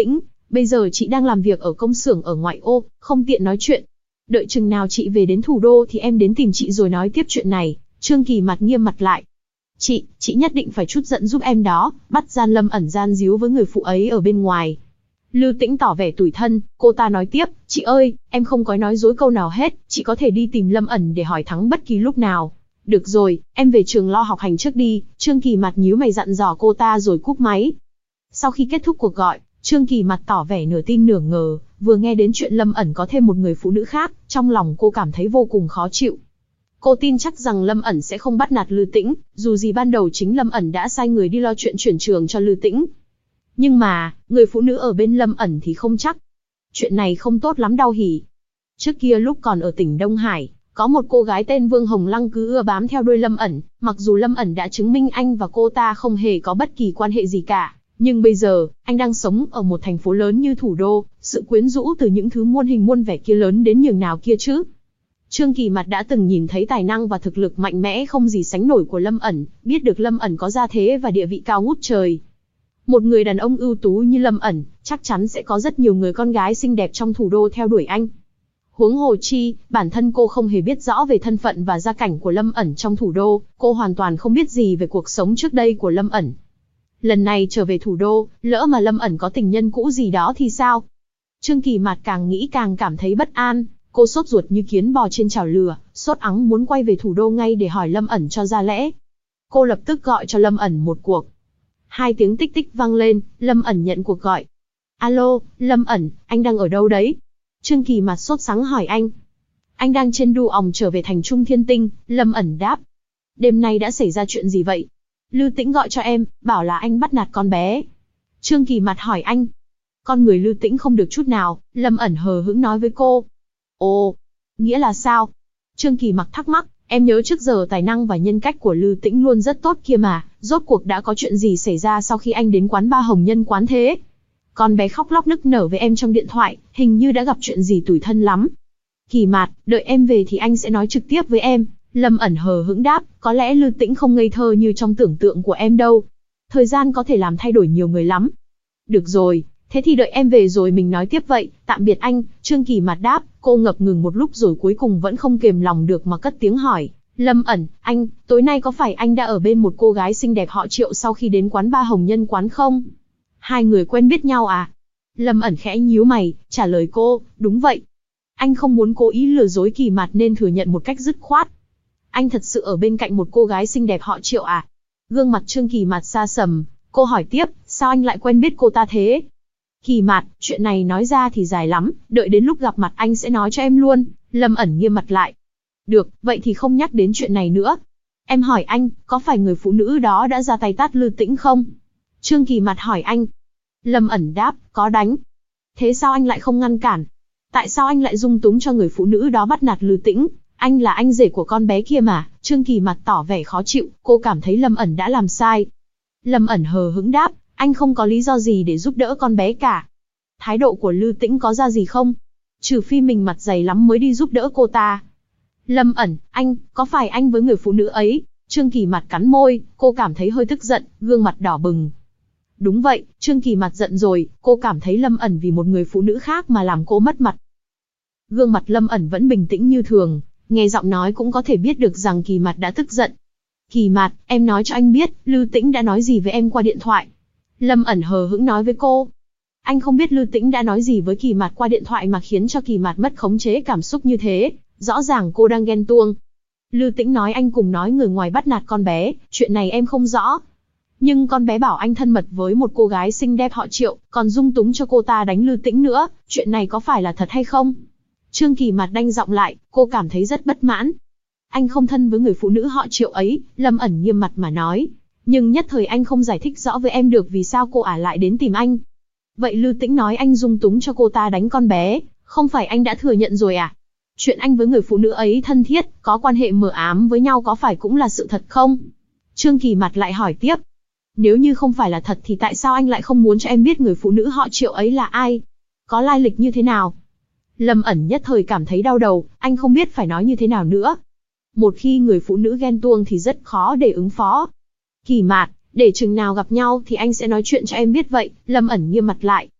Bây giờ chị đang làm việc ở công xưởng ở ngoại ô, không tiện nói chuyện. Đợi chừng nào chị về đến thủ đô thì em đến tìm chị rồi nói tiếp chuyện này. Trương Kỳ mặt nghiêm mặt lại. Chị, chị nhất định phải chút giận giúp em đó, bắt gian Lâm ẩn gian díu với người phụ ấy ở bên ngoài. Lưu Tĩnh tỏ vẻ tủi thân, cô ta nói tiếp, chị ơi, em không có nói dối câu nào hết, chị có thể đi tìm Lâm ẩn để hỏi thắng bất kỳ lúc nào. Được rồi, em về trường lo học hành trước đi, Trương Kỳ mặt nhíu mày dặn dò cô ta rồi cúp máy. Sau khi kết thúc cuộc gọi, Trương Kỳ mặt tỏ vẻ nửa tin nửa ngờ, vừa nghe đến chuyện Lâm ẩn có thêm một người phụ nữ khác, trong lòng cô cảm thấy vô cùng khó chịu. Cô tin chắc rằng Lâm ẩn sẽ không bắt nạt Lưu Tĩnh, dù gì ban đầu chính Lâm ẩn đã sai người đi lo chuyện chuyển trường cho Lưu Tĩnh. Nhưng mà, người phụ nữ ở bên Lâm ẩn thì không chắc. Chuyện này không tốt lắm đâu hỉ. Trước kia lúc còn ở tỉnh Đông Hải, có một cô gái tên Vương Hồng Lăng cứ ưa bám theo đuôi Lâm ẩn, mặc dù Lâm ẩn đã chứng minh anh và cô ta không hề có bất kỳ quan hệ gì cả. Nhưng bây giờ, anh đang sống ở một thành phố lớn như thủ đô, sự quyến rũ từ những thứ muôn hình muôn vẻ kia lớn đến nhường nào kia chứ. Trương Kỳ mặt đã từng nhìn thấy tài năng và thực lực mạnh mẽ không gì sánh nổi của Lâm ẩn, biết được Lâm ẩn có gia thế và địa vị cao ngút trời. Một người đàn ông ưu tú như Lâm ẩn, chắc chắn sẽ có rất nhiều người con gái xinh đẹp trong thủ đô theo đuổi anh. Huống hồ chi, bản thân cô không hề biết rõ về thân phận và gia cảnh của Lâm ẩn trong thủ đô, cô hoàn toàn không biết gì về cuộc sống trước đây của Lâm ẩn. Lần này trở về thủ đô, lỡ mà Lâm ẩn có tình nhân cũ gì đó thì sao? Trương Kỳ Mạt càng nghĩ càng cảm thấy bất an, cô sốt ruột như kiến bò trên chảo lửa, sốt ắng muốn quay về thủ đô ngay để hỏi Lâm ẩn cho ra lẽ. Cô lập tức gọi cho Lâm ẩn một cuộc. Hai tiếng tích tích vang lên, Lâm ẩn nhận cuộc gọi. Alo, Lâm ẩn, anh đang ở đâu đấy? Trương Kỳ Mạt sốt sắng hỏi anh. Anh đang trên đu òng trở về thành Trung Thiên Tinh, Lâm ẩn đáp. Đêm nay đã xảy ra chuyện gì vậy? Lưu Tĩnh gọi cho em, bảo là anh bắt nạt con bé. Trương Kỳ Mạt hỏi anh. Con người Lưu Tĩnh không được chút nào, Lâm ẩn hờ hững nói với cô. Ồ, nghĩa là sao? Trương Kỳ Mạt thắc mắc, em nhớ trước giờ tài năng và nhân cách của Lưu Tĩnh luôn rất tốt kia mà, rốt cuộc đã có chuyện gì xảy ra sau khi anh đến quán ba Hồng Nhân quán thế? Con bé khóc lóc nức nở với em trong điện thoại, hình như đã gặp chuyện gì tủi thân lắm. Kỳ Mạt, đợi em về thì anh sẽ nói trực tiếp với em. Lâm ẩn hờ hững đáp, có lẽ Lưu Tĩnh không ngây thơ như trong tưởng tượng của em đâu. Thời gian có thể làm thay đổi nhiều người lắm. Được rồi, thế thì đợi em về rồi mình nói tiếp vậy, tạm biệt anh. Trương Kỳ Mạt đáp, cô ngập ngừng một lúc rồi cuối cùng vẫn không kềm lòng được mà cất tiếng hỏi. Lâm ẩn, anh, tối nay có phải anh đã ở bên một cô gái xinh đẹp họ Triệu sau khi đến quán ba Hồng Nhân quán không? Hai người quen biết nhau à? Lâm ẩn khẽ nhíu mày, trả lời cô, đúng vậy. Anh không muốn cố ý lừa dối Kỳ Mạt nên thừa nhận một cách dứt khoát. Anh thật sự ở bên cạnh một cô gái xinh đẹp họ Triệu à? Gương mặt Trương Kỳ Mạt sa sầm, cô hỏi tiếp, sao anh lại quen biết cô ta thế? Kỳ Mạt, chuyện này nói ra thì dài lắm, đợi đến lúc gặp mặt anh sẽ nói cho em luôn. Lâm ẩn nghiêm mặt lại. Được, vậy thì không nhắc đến chuyện này nữa. Em hỏi anh, có phải người phụ nữ đó đã ra tay tát Lưu Tĩnh không? Trương Kỳ Mạt hỏi anh. Lâm ẩn đáp, có đánh. Thế sao anh lại không ngăn cản? Tại sao anh lại dung túng cho người phụ nữ đó bắt nạt Lưu Tĩnh? Anh là anh rể của con bé kia mà. Trương Kỳ Mạt tỏ vẻ khó chịu, cô cảm thấy Lâm ẩn đã làm sai. Lâm ẩn hờ hững đáp, anh không có lý do gì để giúp đỡ con bé cả. Thái độ của Lưu Tĩnh có ra gì không? Trừ phi mình mặt dày lắm mới đi giúp đỡ cô ta. Lâm ẩn, anh, có phải anh với người phụ nữ ấy? Trương Kỳ Mạt cắn môi, cô cảm thấy hơi tức giận, gương mặt đỏ bừng. Đúng vậy, Trương Kỳ Mạt giận rồi, cô cảm thấy Lâm ẩn vì một người phụ nữ khác mà làm cô mất mặt. Gương mặt Lâm ẩn vẫn bình tĩnh như thường, nghe giọng nói cũng có thể biết được rằng Kỳ Mạt đã tức giận. Kỳ Mạt, em nói cho anh biết, Lưu Tĩnh đã nói gì với em qua điện thoại. Lâm ẩn hờ hững nói với cô. Anh không biết Lưu Tĩnh đã nói gì với Kỳ Mạt qua điện thoại mà khiến cho Kỳ Mạt mất khống chế cảm xúc như thế, rõ ràng cô đang ghen tuông. Lưu Tĩnh nói anh cùng nói người ngoài bắt nạt con bé, chuyện này em không rõ. Nhưng con bé bảo anh thân mật với một cô gái xinh đẹp họ Triệu, còn dung túng cho cô ta đánh Lưu Tĩnh nữa, chuyện này có phải là thật hay không? Trương Kỳ Mạt đanh giọng lại, cô cảm thấy rất bất mãn. Anh không thân với người phụ nữ họ Triệu ấy, Lâm ẩn nghiêm mặt mà nói. Nhưng nhất thời anh không giải thích rõ với em được vì sao cô ả lại đến tìm anh. Vậy Lưu Tĩnh nói anh dung túng cho cô ta đánh con bé, không phải anh đã thừa nhận rồi à? Chuyện anh với người phụ nữ ấy thân thiết, có quan hệ mờ ám với nhau có phải cũng là sự thật không? Trương Kỳ Mạt lại hỏi tiếp. Nếu như không phải là thật thì tại sao anh lại không muốn cho em biết người phụ nữ họ Triệu ấy là ai? Có lai lịch như thế nào? Lâm ẩn nhất thời cảm thấy đau đầu, anh không biết phải nói như thế nào nữa. Một khi người phụ nữ ghen tuông thì rất khó để ứng phó. Kỳ Mạt, để chừng nào gặp nhau thì anh sẽ nói chuyện cho em biết vậy, Lâm ẩn nghiêm mặt lại.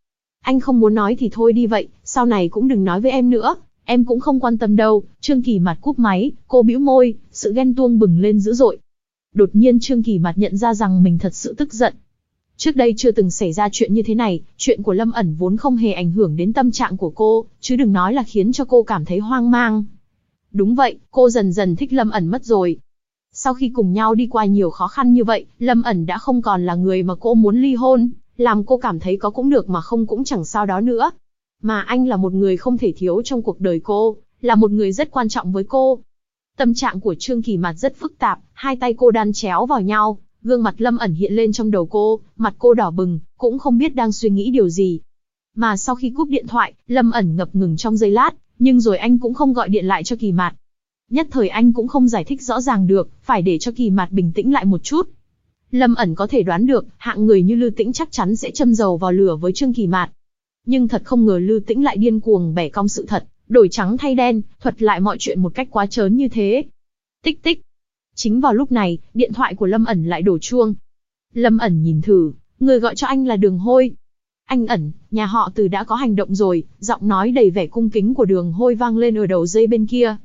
Anh không muốn nói thì thôi đi vậy, sau này cũng đừng nói với em nữa, em cũng không quan tâm đâu. Trương Kỳ Mạt cúp máy, cô bĩu môi, sự ghen tuông bừng lên dữ dội. Đột nhiên Trương Kỳ Mạt nhận ra rằng mình thật sự tức giận. Trước đây chưa từng xảy ra chuyện như thế này, chuyện của Lâm ẩn vốn không hề ảnh hưởng đến tâm trạng của cô, chứ đừng nói là khiến cho cô cảm thấy hoang mang. Đúng vậy, cô dần dần thích Lâm ẩn mất rồi. Sau khi cùng nhau đi qua nhiều khó khăn như vậy, Lâm ẩn đã không còn là người mà cô muốn ly hôn, làm cô cảm thấy có cũng được mà không cũng chẳng sao đó nữa. Mà anh là một người không thể thiếu trong cuộc đời cô, là một người rất quan trọng với cô. Tâm trạng của Trương Kỳ Mạt rất phức tạp, hai tay cô đan chéo vào nhau, gương mặt Lâm ẩn hiện lên trong đầu cô, mặt cô đỏ bừng, cũng không biết đang suy nghĩ điều gì. Mà sau khi cúp điện thoại, Lâm ẩn ngập ngừng trong giây lát, nhưng rồi anh cũng không gọi điện lại cho Kỳ Mạt. Nhất thời anh cũng không giải thích rõ ràng được, phải để cho Kỳ Mạt bình tĩnh lại một chút. Lâm ẩn có thể đoán được, hạng người như Lư Tĩnh chắc chắn sẽ châm dầu vào lửa với Trương Kỳ Mạt. Nhưng thật không ngờ Lư Tĩnh lại điên cuồng bẻ cong sự thật, đổi trắng thay đen, thuật lại mọi chuyện một cách quá trớn như thế. Tích tích. Chính vào lúc này, điện thoại của Lâm ẩn lại đổ chuông. Lâm ẩn nhìn thử, người gọi cho anh là Đường Hôi. Anh ẩn, nhà họ Từ đã có hành động rồi, giọng nói đầy vẻ cung kính của Đường Hôi vang lên ở đầu dây bên kia.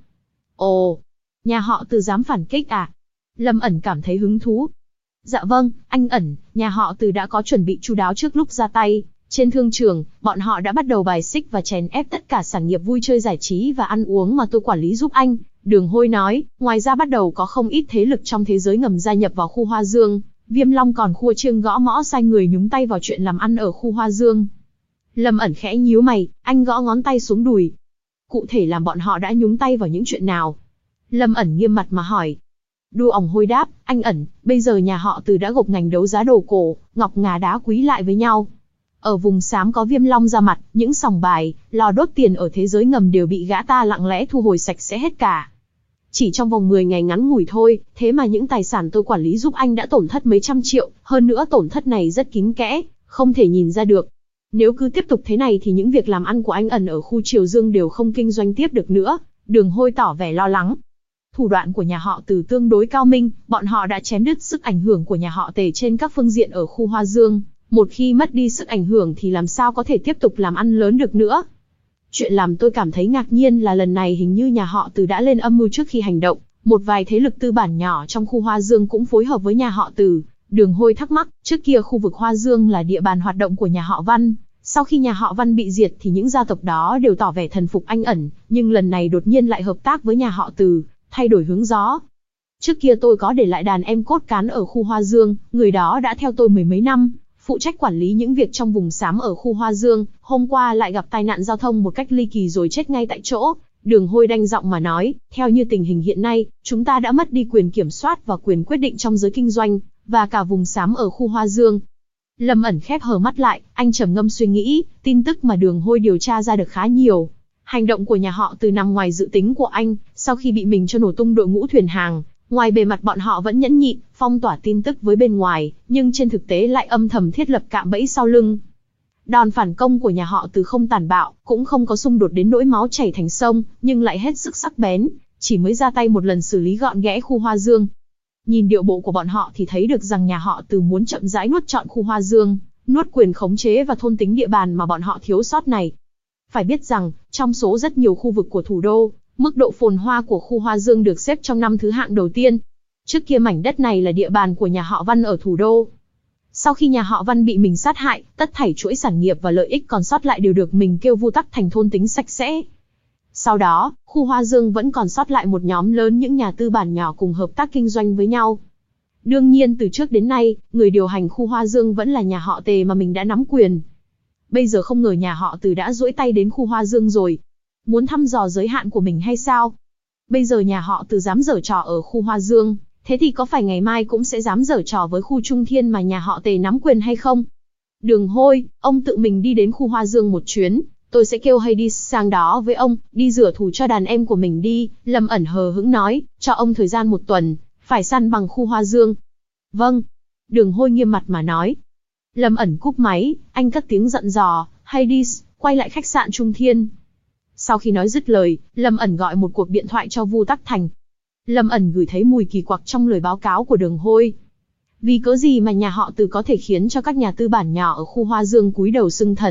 Ồ, nhà họ Từ dám phản kích à? Lâm ẩn cảm thấy hứng thú. Dạ vâng, anh ẩn, nhà họ Từ đã có chuẩn bị chu đáo trước lúc ra tay. Trên thương trường, bọn họ đã bắt đầu bài xích và chèn ép tất cả sản nghiệp vui chơi giải trí và ăn uống mà tôi quản lý giúp anh. Đường Hôi nói, ngoài ra bắt đầu có không ít thế lực trong thế giới ngầm gia nhập vào khu Hoa Dương. Viêm Long còn khua chiêng gõ mõ sai người nhúng tay vào chuyện làm ăn ở khu Hoa Dương. Lâm ẩn khẽ nhíu mày, anh gõ ngón tay xuống đùi. Cụ thể làm bọn họ đã nhúng tay vào những chuyện nào? Lâm ẩn nghiêm mặt mà hỏi. Đu ỏng Hôi đáp, anh ẩn, bây giờ nhà họ Từ đã gộp ngành đấu giá đồ cổ, ngọc ngà đá quý lại với nhau. Ở vùng xám có Viêm Long ra mặt, những sòng bài, lò đốt tiền ở thế giới ngầm đều bị gã ta lặng lẽ thu hồi sạch sẽ hết cả. Chỉ trong vòng mười ngày ngắn ngủi thôi, thế mà những tài sản tôi quản lý giúp anh đã tổn thất mấy trăm triệu, hơn nữa tổn thất này rất kín kẽ, không thể nhìn ra được. Nếu cứ tiếp tục thế này thì những việc làm ăn của anh ẩn ở khu Triều Dương đều không kinh doanh tiếp được nữa. Đường Hôi tỏ vẻ lo lắng. Thủ đoạn của nhà họ Từ tương đối cao minh, bọn họ đã chém đứt sức ảnh hưởng của nhà họ Tề trên các phương diện ở khu Hoa Dương. Một khi mất đi sức ảnh hưởng thì làm sao có thể tiếp tục làm ăn lớn được nữa. Chuyện làm tôi cảm thấy ngạc nhiên là lần này hình như nhà họ Từ đã lên âm mưu trước khi hành động. Một vài thế lực tư bản nhỏ trong khu Hoa Dương cũng phối hợp với nhà họ Từ. Đường Hôi thắc mắc, trước kia khu vực Hoa Dương là địa bàn hoạt động của nhà họ Văn. Sau khi nhà họ Văn bị diệt thì những gia tộc đó đều tỏ vẻ thần phục anh ẩn, nhưng lần này đột nhiên lại hợp tác với nhà họ Từ, thay đổi hướng gió. Trước kia tôi có để lại đàn em cốt cán ở khu Hoa Dương, người đó đã theo tôi mười mấy năm, phụ trách quản lý những việc trong vùng xám ở khu Hoa Dương, hôm qua lại gặp tai nạn giao thông một cách ly kỳ rồi chết ngay tại chỗ. Đường Hôi đanh giọng mà nói, theo như tình hình hiện nay, chúng ta đã mất đi quyền kiểm soát và quyền quyết định trong giới kinh doanh, và cả vùng xám ở khu Hoa Dương. Lâm ẩn khép hờ mắt lại, anh trầm ngâm suy nghĩ, tin tức mà Đường Hôi điều tra ra được khá nhiều. Hành động của nhà họ Từ nằm ngoài dự tính của anh, sau khi bị mình cho nổ tung đội ngũ thuyền hàng, ngoài bề mặt bọn họ vẫn nhẫn nhịn, phong tỏa tin tức với bên ngoài, nhưng trên thực tế lại âm thầm thiết lập cạm bẫy sau lưng. Đòn phản công của nhà họ Từ không tàn bạo, cũng không có xung đột đến nỗi máu chảy thành sông, nhưng lại hết sức sắc bén, chỉ mới ra tay một lần xử lý gọn ghẽ khu Hoa Dương. Nhìn điệu bộ của bọn họ thì thấy được rằng nhà họ Từ muốn chậm rãi nuốt trọn khu Hoa Dương, nuốt quyền khống chế và thôn tính địa bàn mà bọn họ thiếu sót này. Phải biết rằng, trong số rất nhiều khu vực của thủ đô, mức độ phồn hoa của khu Hoa Dương được xếp trong năm thứ hạng đầu tiên. Trước kia mảnh đất này là địa bàn của nhà họ Văn ở thủ đô. Sau khi nhà họ Văn bị mình sát hại, tất thảy chuỗi sản nghiệp và lợi ích còn sót lại đều được mình kêu vu tắc thành thôn tính sạch sẽ. Sau đó, khu Hoa Dương vẫn còn sót lại một nhóm lớn những nhà tư bản nhỏ cùng hợp tác kinh doanh với nhau. Đương nhiên từ trước đến nay, người điều hành khu Hoa Dương vẫn là nhà họ Tề mà mình đã nắm quyền. Bây giờ không ngờ nhà họ Từ đã duỗi tay đến khu Hoa Dương rồi. Muốn thăm dò giới hạn của mình hay sao? Bây giờ nhà họ Từ dám giở trò ở khu Hoa Dương, thế thì có phải ngày mai cũng sẽ dám giở trò với khu Trung Thiên mà nhà họ Tề nắm quyền hay không? Đường Hôi, ông tự mình đi đến khu Hoa Dương một chuyến, tôi sẽ kêu Hades sang đó với ông, đi rửa thù cho đàn em của mình đi. Lâm ẩn hờ hững nói, cho ông thời gian một tuần, phải săn bằng khu Hoa Dương. Vâng. Đường Hôi nghiêm mặt mà nói. Lâm ẩn cúp máy, anh cất tiếng giận dò, Hades, quay lại khách sạn Trung Thiên. Sau khi nói dứt lời, Lâm ẩn gọi một cuộc điện thoại cho Vu Tắc Thành. Lâm ẩn gửi thấy mùi kỳ quặc trong lời báo cáo của Đường Hôi. Vì cớ gì mà nhà họ Từ có thể khiến cho các nhà tư bản nhỏ ở khu Hoa Dương cúi đầu xưng thần,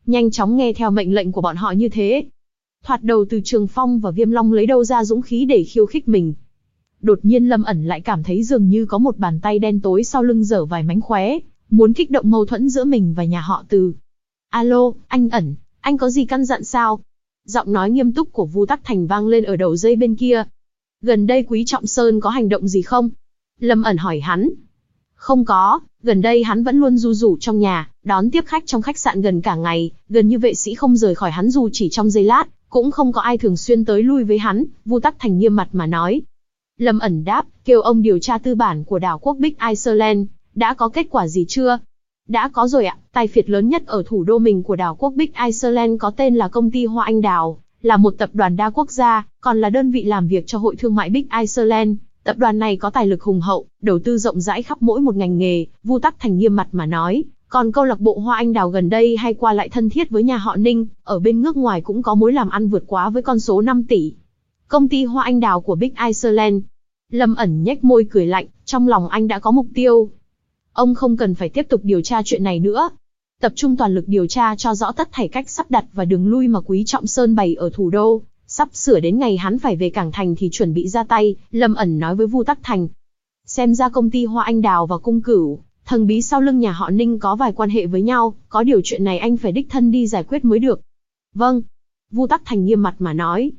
nhanh chóng nghe theo mệnh lệnh của bọn họ như thế. Thoạt đầu từ Trường Phong và Viêm Long lấy đâu ra dũng khí để khiêu khích mình. Đột nhiên Lâm ẩn lại cảm thấy dường như có một bàn tay đen tối sau lưng giở vài mánh khóe, muốn kích động mâu thuẫn giữa mình và nhà họ Từ. Alo, anh ẩn, anh có gì căn dặn sao? Giọng nói nghiêm túc của Vu Tắc Thành vang lên ở đầu dây bên kia. Gần đây Quý Trọng Sơn có hành động gì không? Lâm ẩn hỏi hắn. Không có, gần đây hắn vẫn luôn du rủ trong nhà, đón tiếp khách trong khách sạn gần cả ngày, gần như vệ sĩ không rời khỏi hắn dù chỉ trong giây lát, cũng không có ai thường xuyên tới lui với hắn, Vu Tắc Thành nghiêm mặt mà nói. Lâm ẩn đáp, kêu ông điều tra tư bản của đảo quốc Big Iceland, đã có kết quả gì chưa? Đã có rồi ạ, tài phiệt lớn nhất ở thủ đô mình của đảo quốc Big Iceland có tên là công ty Hoa Anh Đào, là một tập đoàn đa quốc gia, còn là đơn vị làm việc cho Hội Thương mại Big Iceland. Tập đoàn này có tài lực hùng hậu, đầu tư rộng rãi khắp mỗi một ngành nghề, Vu Tắc Thành nghiêm mặt mà nói. Còn câu lạc bộ Hoa Anh Đào gần đây hay qua lại thân thiết với nhà họ Ninh, ở bên nước ngoài cũng có mối làm ăn vượt quá với con số năm tỷ. Công ty Hoa Anh Đào của Big Iceland. Lâm ẩn nhếch môi cười lạnh, trong lòng anh đã có mục tiêu. Ông không cần phải tiếp tục điều tra chuyện này nữa. Tập trung toàn lực điều tra cho rõ tất thảy cách sắp đặt và đường lui mà Quý Trọng Sơn bày ở thủ đô. Sắp sửa đến ngày hắn phải về Cảng Thành thì chuẩn bị ra tay, Lâm ẩn nói với Vu Tắc Thành. Xem ra công ty Hoa Anh Đào và Cung Cửu, thần bí sau lưng nhà họ Ninh có vài quan hệ với nhau, có điều chuyện này anh phải đích thân đi giải quyết mới được. Vâng. Vu Tắc Thành nghiêm mặt mà nói.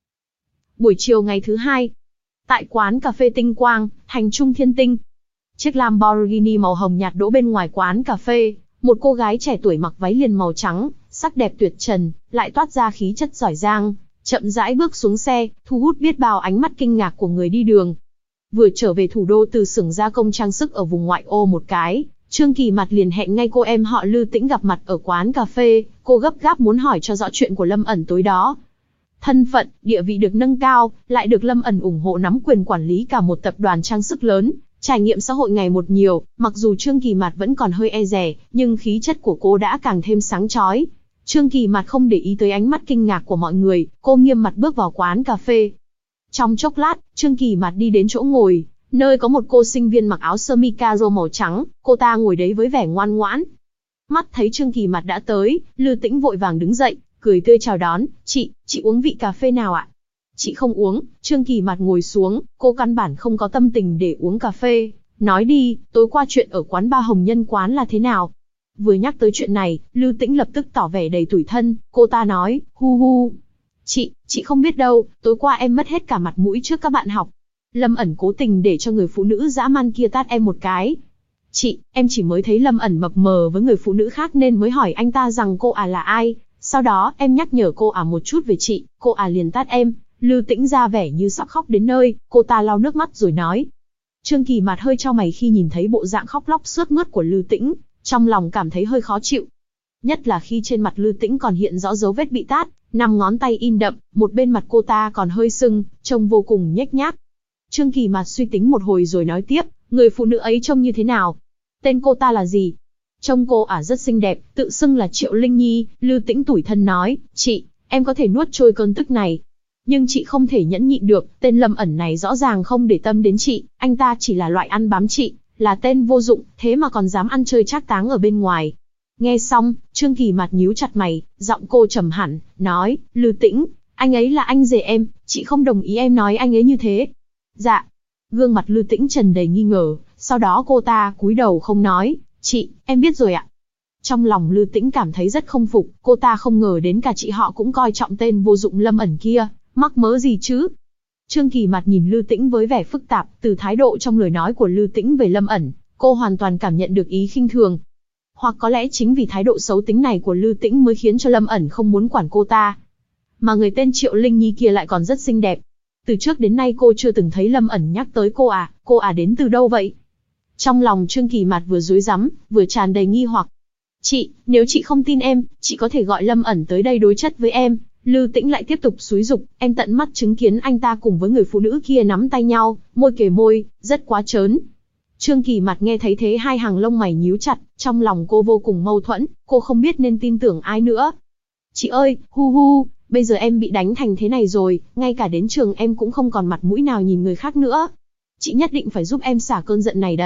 Buổi chiều ngày thứ hai, tại quán cà phê Tinh Quang, thành trung Thiên Tinh. Chiếc Lamborghini màu hồng nhạt đỗ bên ngoài quán cà phê, một cô gái trẻ tuổi mặc váy liền màu trắng, sắc đẹp tuyệt trần, lại toát ra khí chất giỏi giang, chậm rãi bước xuống xe, thu hút biết bao ánh mắt kinh ngạc của người đi đường. Vừa trở về thủ đô từ xưởng gia công trang sức ở vùng ngoại ô một cái, Trương Kỳ Mạt liền hẹn ngay cô em họ Lư Tĩnh gặp mặt ở quán cà phê, cô gấp gáp muốn hỏi cho rõ chuyện của Lâm ẩn tối đó. Thân phận, địa vị được nâng cao, lại được Lâm ẩn ủng hộ nắm quyền quản lý cả một tập đoàn trang sức lớn, trải nghiệm xã hội ngày một nhiều, mặc dù Trương Kỳ Mạt vẫn còn hơi e dè, nhưng khí chất của cô đã càng thêm sáng chói. Trương Kỳ Mạt không để ý tới ánh mắt kinh ngạc của mọi người, cô nghiêm mặt bước vào quán cà phê. Trong chốc lát, Trương Kỳ Mạt đi đến chỗ ngồi, nơi có một cô sinh viên mặc áo sơ mi caro màu trắng, cô ta ngồi đấy với vẻ ngoan ngoãn. Mắt thấy Trương Kỳ Mạt đã tới, Lư Tĩnh vội vàng đứng dậy, cười tươi chào đón, chị, chị uống vị cà phê nào ạ? Chị không uống, Trương Kỳ Mạt ngồi xuống, cô căn bản không có tâm tình để uống cà phê, nói đi, tối qua chuyện ở quán ba Hồng Nhân quán là thế nào? Vừa nhắc tới chuyện này, Lư Tĩnh lập tức tỏ vẻ đầy tủi thân, cô ta nói, hu hu. Chị, chị không biết đâu, tối qua em mất hết cả mặt mũi trước các bạn học. Lâm ẩn cố tình để cho người phụ nữ dã man kia tát em một cái. Chị, em chỉ mới thấy Lâm ẩn mập mờ với người phụ nữ khác nên mới hỏi anh ta rằng cô à là ai. Sau đó, em nhắc nhở cô à một chút về chị, cô à liền tát em. Lư Tĩnh ra vẻ như sắp khóc đến nơi, cô ta lau nước mắt rồi nói. Trương Kỳ Mạt hơi chau mày khi nhìn thấy bộ dạng khóc lóc sướt mướt của Lư Tĩnh, trong lòng cảm thấy hơi khó chịu. Nhất là khi trên mặt Lư Tĩnh còn hiện rõ dấu vết bị tát, năm ngón tay in đậm, một bên mặt cô ta còn hơi sưng, trông vô cùng nhếch nhác. Trương Kỳ Mạt suy tính một hồi rồi nói tiếp, người phụ nữ ấy trông như thế nào? Tên cô ta là gì? Trông cô ả rất xinh đẹp, tự xưng là Triệu Linh Nhi, Lư Tĩnh tủi thân nói, chị, em có thể nuốt trôi cơn tức này. Nhưng chị không thể nhẫn nhịn được, tên Lâm ẩn này rõ ràng không để tâm đến chị, anh ta chỉ là loại ăn bám chị, là tên vô dụng, thế mà còn dám ăn chơi trác táng ở bên ngoài. Nghe xong, Trương Kỳ Mạt nhíu chặt mày, giọng cô trầm hẳn, nói, Lư Tĩnh, anh ấy là anh rể em, chị không đồng ý em nói anh ấy như thế. Dạ. Gương mặt Lư Tĩnh trần đầy nghi ngờ, sau đó cô ta cúi đầu không nói, chị, em biết rồi ạ. Trong lòng Lư Tĩnh cảm thấy rất không phục, cô ta không ngờ đến cả chị họ cũng coi trọng tên vô dụng Lâm ẩn kia, mắc mớ gì chứ. Trương Kỳ Mạt nhìn Lư Tĩnh với vẻ phức tạp, từ thái độ trong lời nói của Lư Tĩnh về Lâm ẩn, cô hoàn toàn cảm nhận được ý khinh thường. Hoặc có lẽ chính vì thái độ xấu tính này của Lư Tĩnh mới khiến cho Lâm ẩn không muốn quản cô ta. Mà người tên Triệu Linh Nhi kia lại còn rất xinh đẹp. Từ trước đến nay cô chưa từng thấy Lâm ẩn nhắc tới cô à, cô à đến từ đâu vậy? Trong lòng Trương Kỳ Mạt vừa rối rắm, vừa tràn đầy nghi hoặc. Chị, nếu chị không tin em, chị có thể gọi Lâm ẩn tới đây đối chất với em. Lư Tĩnh lại tiếp tục xúi giục, em tận mắt chứng kiến anh ta cùng với người phụ nữ kia nắm tay nhau, môi kề môi, rất quá trớn. Trương Kỳ Mạt nghe thấy thế hai hàng lông mày nhíu chặt, trong lòng cô vô cùng mâu thuẫn, cô không biết nên tin tưởng ai nữa. Chị ơi, hu hu, bây giờ em bị đánh thành thế này rồi, ngay cả đến trường em cũng không còn mặt mũi nào nhìn người khác nữa. Chị nhất định phải giúp em xả cơn giận này đấy,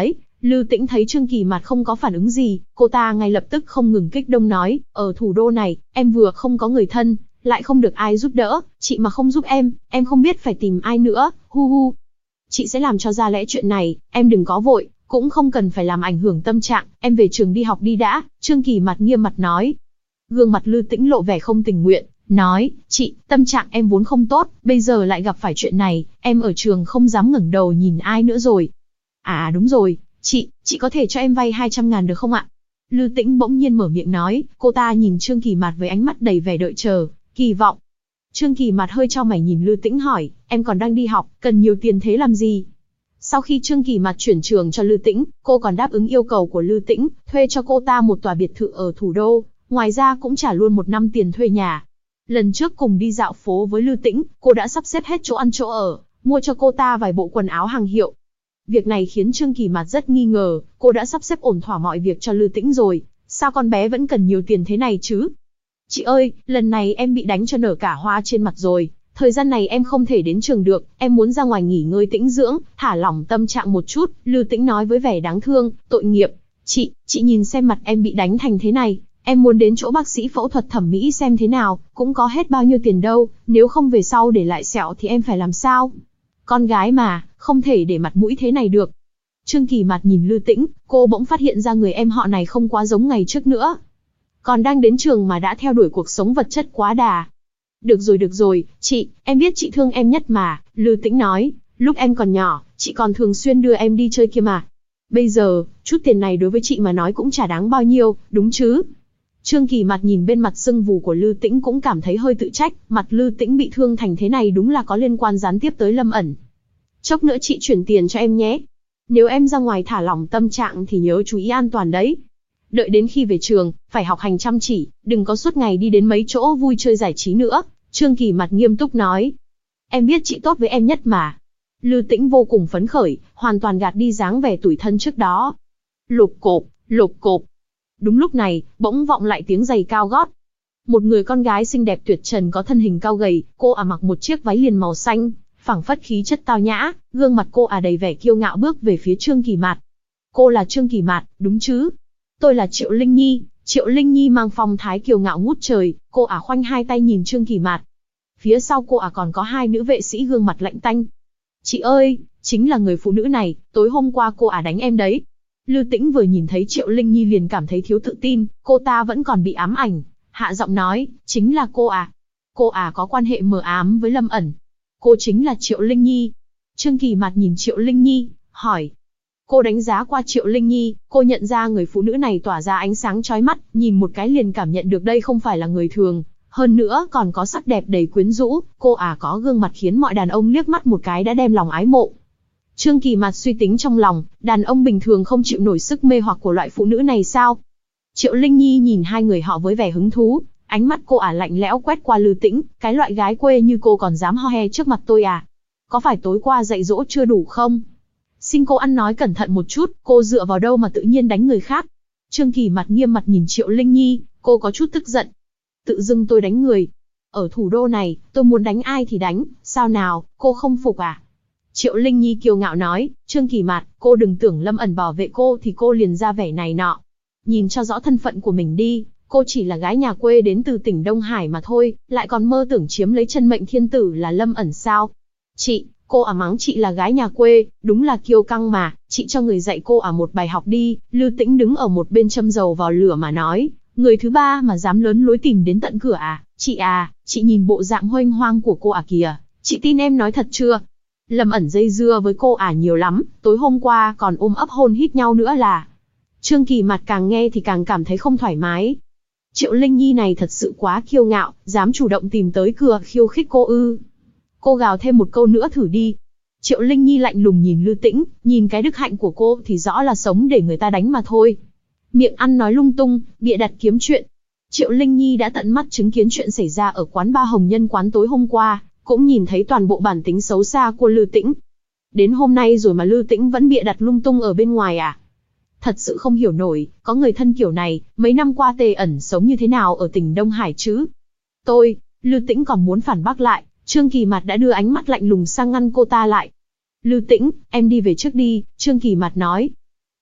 Lư Tĩnh thấy Trương Kỳ Mạt không có phản ứng gì, cô ta ngay lập tức không ngừng kích động nói, ở thủ đô này, em vừa không có người thân, lại không được ai giúp đỡ, chị mà không giúp em, em không biết phải tìm ai nữa, hu hu. Chị sẽ làm cho ra lẽ chuyện này, em đừng có vội, cũng không cần phải làm ảnh hưởng tâm trạng, em về trường đi học đi đã, Trương Kỳ Mạt nghiêm mặt nói. Gương mặt Lư Tĩnh lộ vẻ không tình nguyện, nói, chị, tâm trạng em vốn không tốt, bây giờ lại gặp phải chuyện này, em ở trường không dám ngẩng đầu nhìn ai nữa rồi. À đúng rồi, chị, chị có thể cho em vay hai trăm ngàn được không ạ? Lư Tĩnh bỗng nhiên mở miệng nói, cô ta nhìn Trương Kỳ Mạt với ánh mắt đầy vẻ đợi chờ, kỳ vọng. Trương Kỳ Mạt hơi chau mày nhìn Lư Tĩnh hỏi, em còn đang đi học, cần nhiều tiền thế làm gì? Sau khi Trương Kỳ Mạt chuyển trường cho Lư Tĩnh, cô còn đáp ứng yêu cầu của Lư Tĩnh, thuê cho cô ta một tòa biệt thự ở thủ đô, ngoài ra cũng trả luôn một năm tiền thuê nhà. Lần trước cùng đi dạo phố với Lư Tĩnh, cô đã sắp xếp hết chỗ ăn chỗ ở, mua cho cô ta vài bộ quần áo hàng hiệu. Việc này khiến Trương Kỳ Mạt rất nghi ngờ, cô đã sắp xếp ổn thỏa mọi việc cho Lư Tĩnh rồi, sao con bé vẫn cần nhiều tiền thế này chứ? Chị ơi, lần này em bị đánh cho nở cả hoa trên mặt rồi, thời gian này em không thể đến trường được, em muốn ra ngoài nghỉ ngơi tĩnh dưỡng, thả lỏng tâm trạng một chút, Lư Tĩnh nói với vẻ đáng thương, tội nghiệp. Chị, chị nhìn xem mặt em bị đánh thành thế này, em muốn đến chỗ bác sĩ phẫu thuật thẩm mỹ xem thế nào, cũng có hết bao nhiêu tiền đâu, nếu không về sau để lại sẹo thì em phải làm sao? Con gái mà, không thể để mặt mũi thế này được. Trương Kỳ Mạt nhìn Lư Tĩnh, cô bỗng phát hiện ra người em họ này không quá giống ngày trước nữa. Còn đang đến trường mà đã theo đuổi cuộc sống vật chất quá đà. Được rồi được rồi, chị, em biết chị thương em nhất mà, Lư Tĩnh nói, lúc em còn nhỏ, chị còn thường xuyên đưa em đi chơi kia mà. Bây giờ, chút tiền này đối với chị mà nói cũng chả đáng bao nhiêu, đúng chứ? Trương Kỳ Mạt nhìn bên mặt sưng vù của Lư Tĩnh cũng cảm thấy hơi tự trách, mặt Lư Tĩnh bị thương thành thế này đúng là có liên quan gián tiếp tới Lâm ẩn. Chốc nữa chị chuyển tiền cho em nhé. Nếu em ra ngoài thả lỏng tâm trạng thì nhớ chú ý an toàn đấy. Đợi đến khi về trường, phải học hành chăm chỉ, đừng có suốt ngày đi đến mấy chỗ vui chơi giải trí nữa, Trương Kỳ Mạt nghiêm túc nói. Em biết chị tốt với em nhất mà. Lư Tĩnh vô cùng phấn khởi, hoàn toàn gạt đi dáng vẻ tủi thân trước đó. Lộp cộp, lộp cộp. Đúng lúc này, bỗng vọng lại tiếng giày cao gót. Một người con gái xinh đẹp tuyệt trần có thân hình cao gầy, cô ả mặc một chiếc váy liền màu xanh, phảng phất khí chất tao nhã, gương mặt cô ả đầy vẻ kiêu ngạo bước về phía Trương Kỳ Mạt. Cô là Trương Kỳ Mạt, đúng chứ? Tôi là Triệu Linh Nhi. Triệu Linh Nhi mang phong thái kiêu ngạo ngút trời, cô ả khoanh hai tay nhìn Trương Kỳ Mạt. Phía sau cô ả còn có hai nữ vệ sĩ gương mặt lạnh tanh. Chị ơi, chính là người phụ nữ này, tối hôm qua cô ả đánh em đấy. Lư Tĩnh vừa nhìn thấy Triệu Linh Nhi liền cảm thấy thiếu tự tin, cô ta vẫn còn bị ám ảnh, hạ giọng nói, chính là cô à. Cô à có quan hệ mờ ám với Lâm ẩn. Cô chính là Triệu Linh Nhi. Trương Kỳ Mạt nhìn Triệu Linh Nhi, hỏi. Cô đánh giá qua Triệu Linh Nhi, cô nhận ra người phụ nữ này tỏa ra ánh sáng chói mắt, nhìn một cái liền cảm nhận được đây không phải là người thường. Hơn nữa còn có sắc đẹp đầy quyến rũ, cô à có gương mặt khiến mọi đàn ông liếc mắt một cái đã đem lòng ái mộ. Trương Kỳ Mạt suy tính trong lòng, đàn ông bình thường không chịu nổi sức mê hoặc của loại phụ nữ này sao? Triệu Linh Nhi nhìn hai người họ với vẻ hứng thú, ánh mắt cô ả lạnh lẽo quét qua Lư Tĩnh, cái loại gái quê như cô còn dám ho he trước mặt tôi à? Có phải tối qua dạy dỗ chưa đủ không? Xin cô ăn nói cẩn thận một chút, cô dựa vào đâu mà tự nhiên đánh người khác? Trương Kỳ Mạt nghiêm mặt nhìn Triệu Linh Nhi, cô có chút tức giận. Tự dưng tôi đánh người. Ở thủ đô này, tôi muốn đánh ai thì đánh, sao nào, cô không phục à? Triệu Linh Nhi kiêu ngạo nói, Trương Kỳ Mạt, cô đừng tưởng Lâm ẩn bảo vệ cô thì cô liền ra vẻ này nọ. Nhìn cho rõ thân phận của mình đi, cô chỉ là gái nhà quê đến từ tỉnh Đông Hải mà thôi, lại còn mơ tưởng chiếm lấy chân mệnh thiên tử là Lâm ẩn sao? Chị, cô ả mắng chị là gái nhà quê, đúng là kiêu căng mà, chị cho người dạy cô ả một bài học đi. Lư Tĩnh đứng ở một bên châm dầu vào lửa mà nói, người thứ ba mà dám lớn lối tìm đến tận cửa à? Chị à, chị nhìn bộ dạng hoanh hoang của cô ả kìa, chị tin em nói thật chưa? Lâm ẩn dây dưa với cô ả nhiều lắm, tối hôm qua còn ôm ấp hôn hít nhau nữa là. Trương Kỳ Mạt càng nghe thì càng cảm thấy không thoải mái. Triệu Linh Nhi này thật sự quá kiêu ngạo, dám chủ động tìm tới cửa khiêu khích cô ư. Cô gào thêm một câu nữa thử đi. Triệu Linh Nhi lạnh lùng nhìn Lư Tĩnh, nhìn cái đức hạnh của cô thì rõ là sống để người ta đánh mà thôi. Miệng ăn nói lung tung, bịa đặt kiếm chuyện. Triệu Linh Nhi đã tận mắt chứng kiến chuyện xảy ra ở quán ba Hồng Nhân quán tối hôm qua, cũng nhìn thấy toàn bộ bản tính xấu xa của Lư Tĩnh. Đến hôm nay rồi mà Lư Tĩnh vẫn bịa đặt lung tung ở bên ngoài à? Thật sự không hiểu nổi, có người thân kiểu này, mấy năm qua Tề ẩn sống như thế nào ở tỉnh Đông Hải chứ? Tôi, Lư Tĩnh còn muốn phản bác lại, Trương Kỳ Mạt đã đưa ánh mắt lạnh lùng sang ngăn cô ta lại. Lư Tĩnh, em đi về trước đi, Trương Kỳ Mạt nói.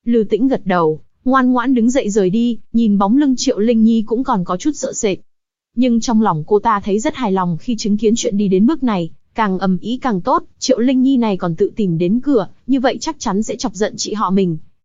Lưu Tĩnh gật đầu, ngoan ngoãn đứng dậy rời đi, nhìn bóng lưng Triệu Linh Nhi cũng còn có chút sợ sệt. Nhưng trong lòng cô ta thấy rất hài lòng khi chứng kiến chuyện đi đến bước này, càng ầm ĩ càng tốt, Triệu Linh Nhi này còn tự tìm đến cửa, như vậy chắc chắn sẽ chọc giận chị họ mình,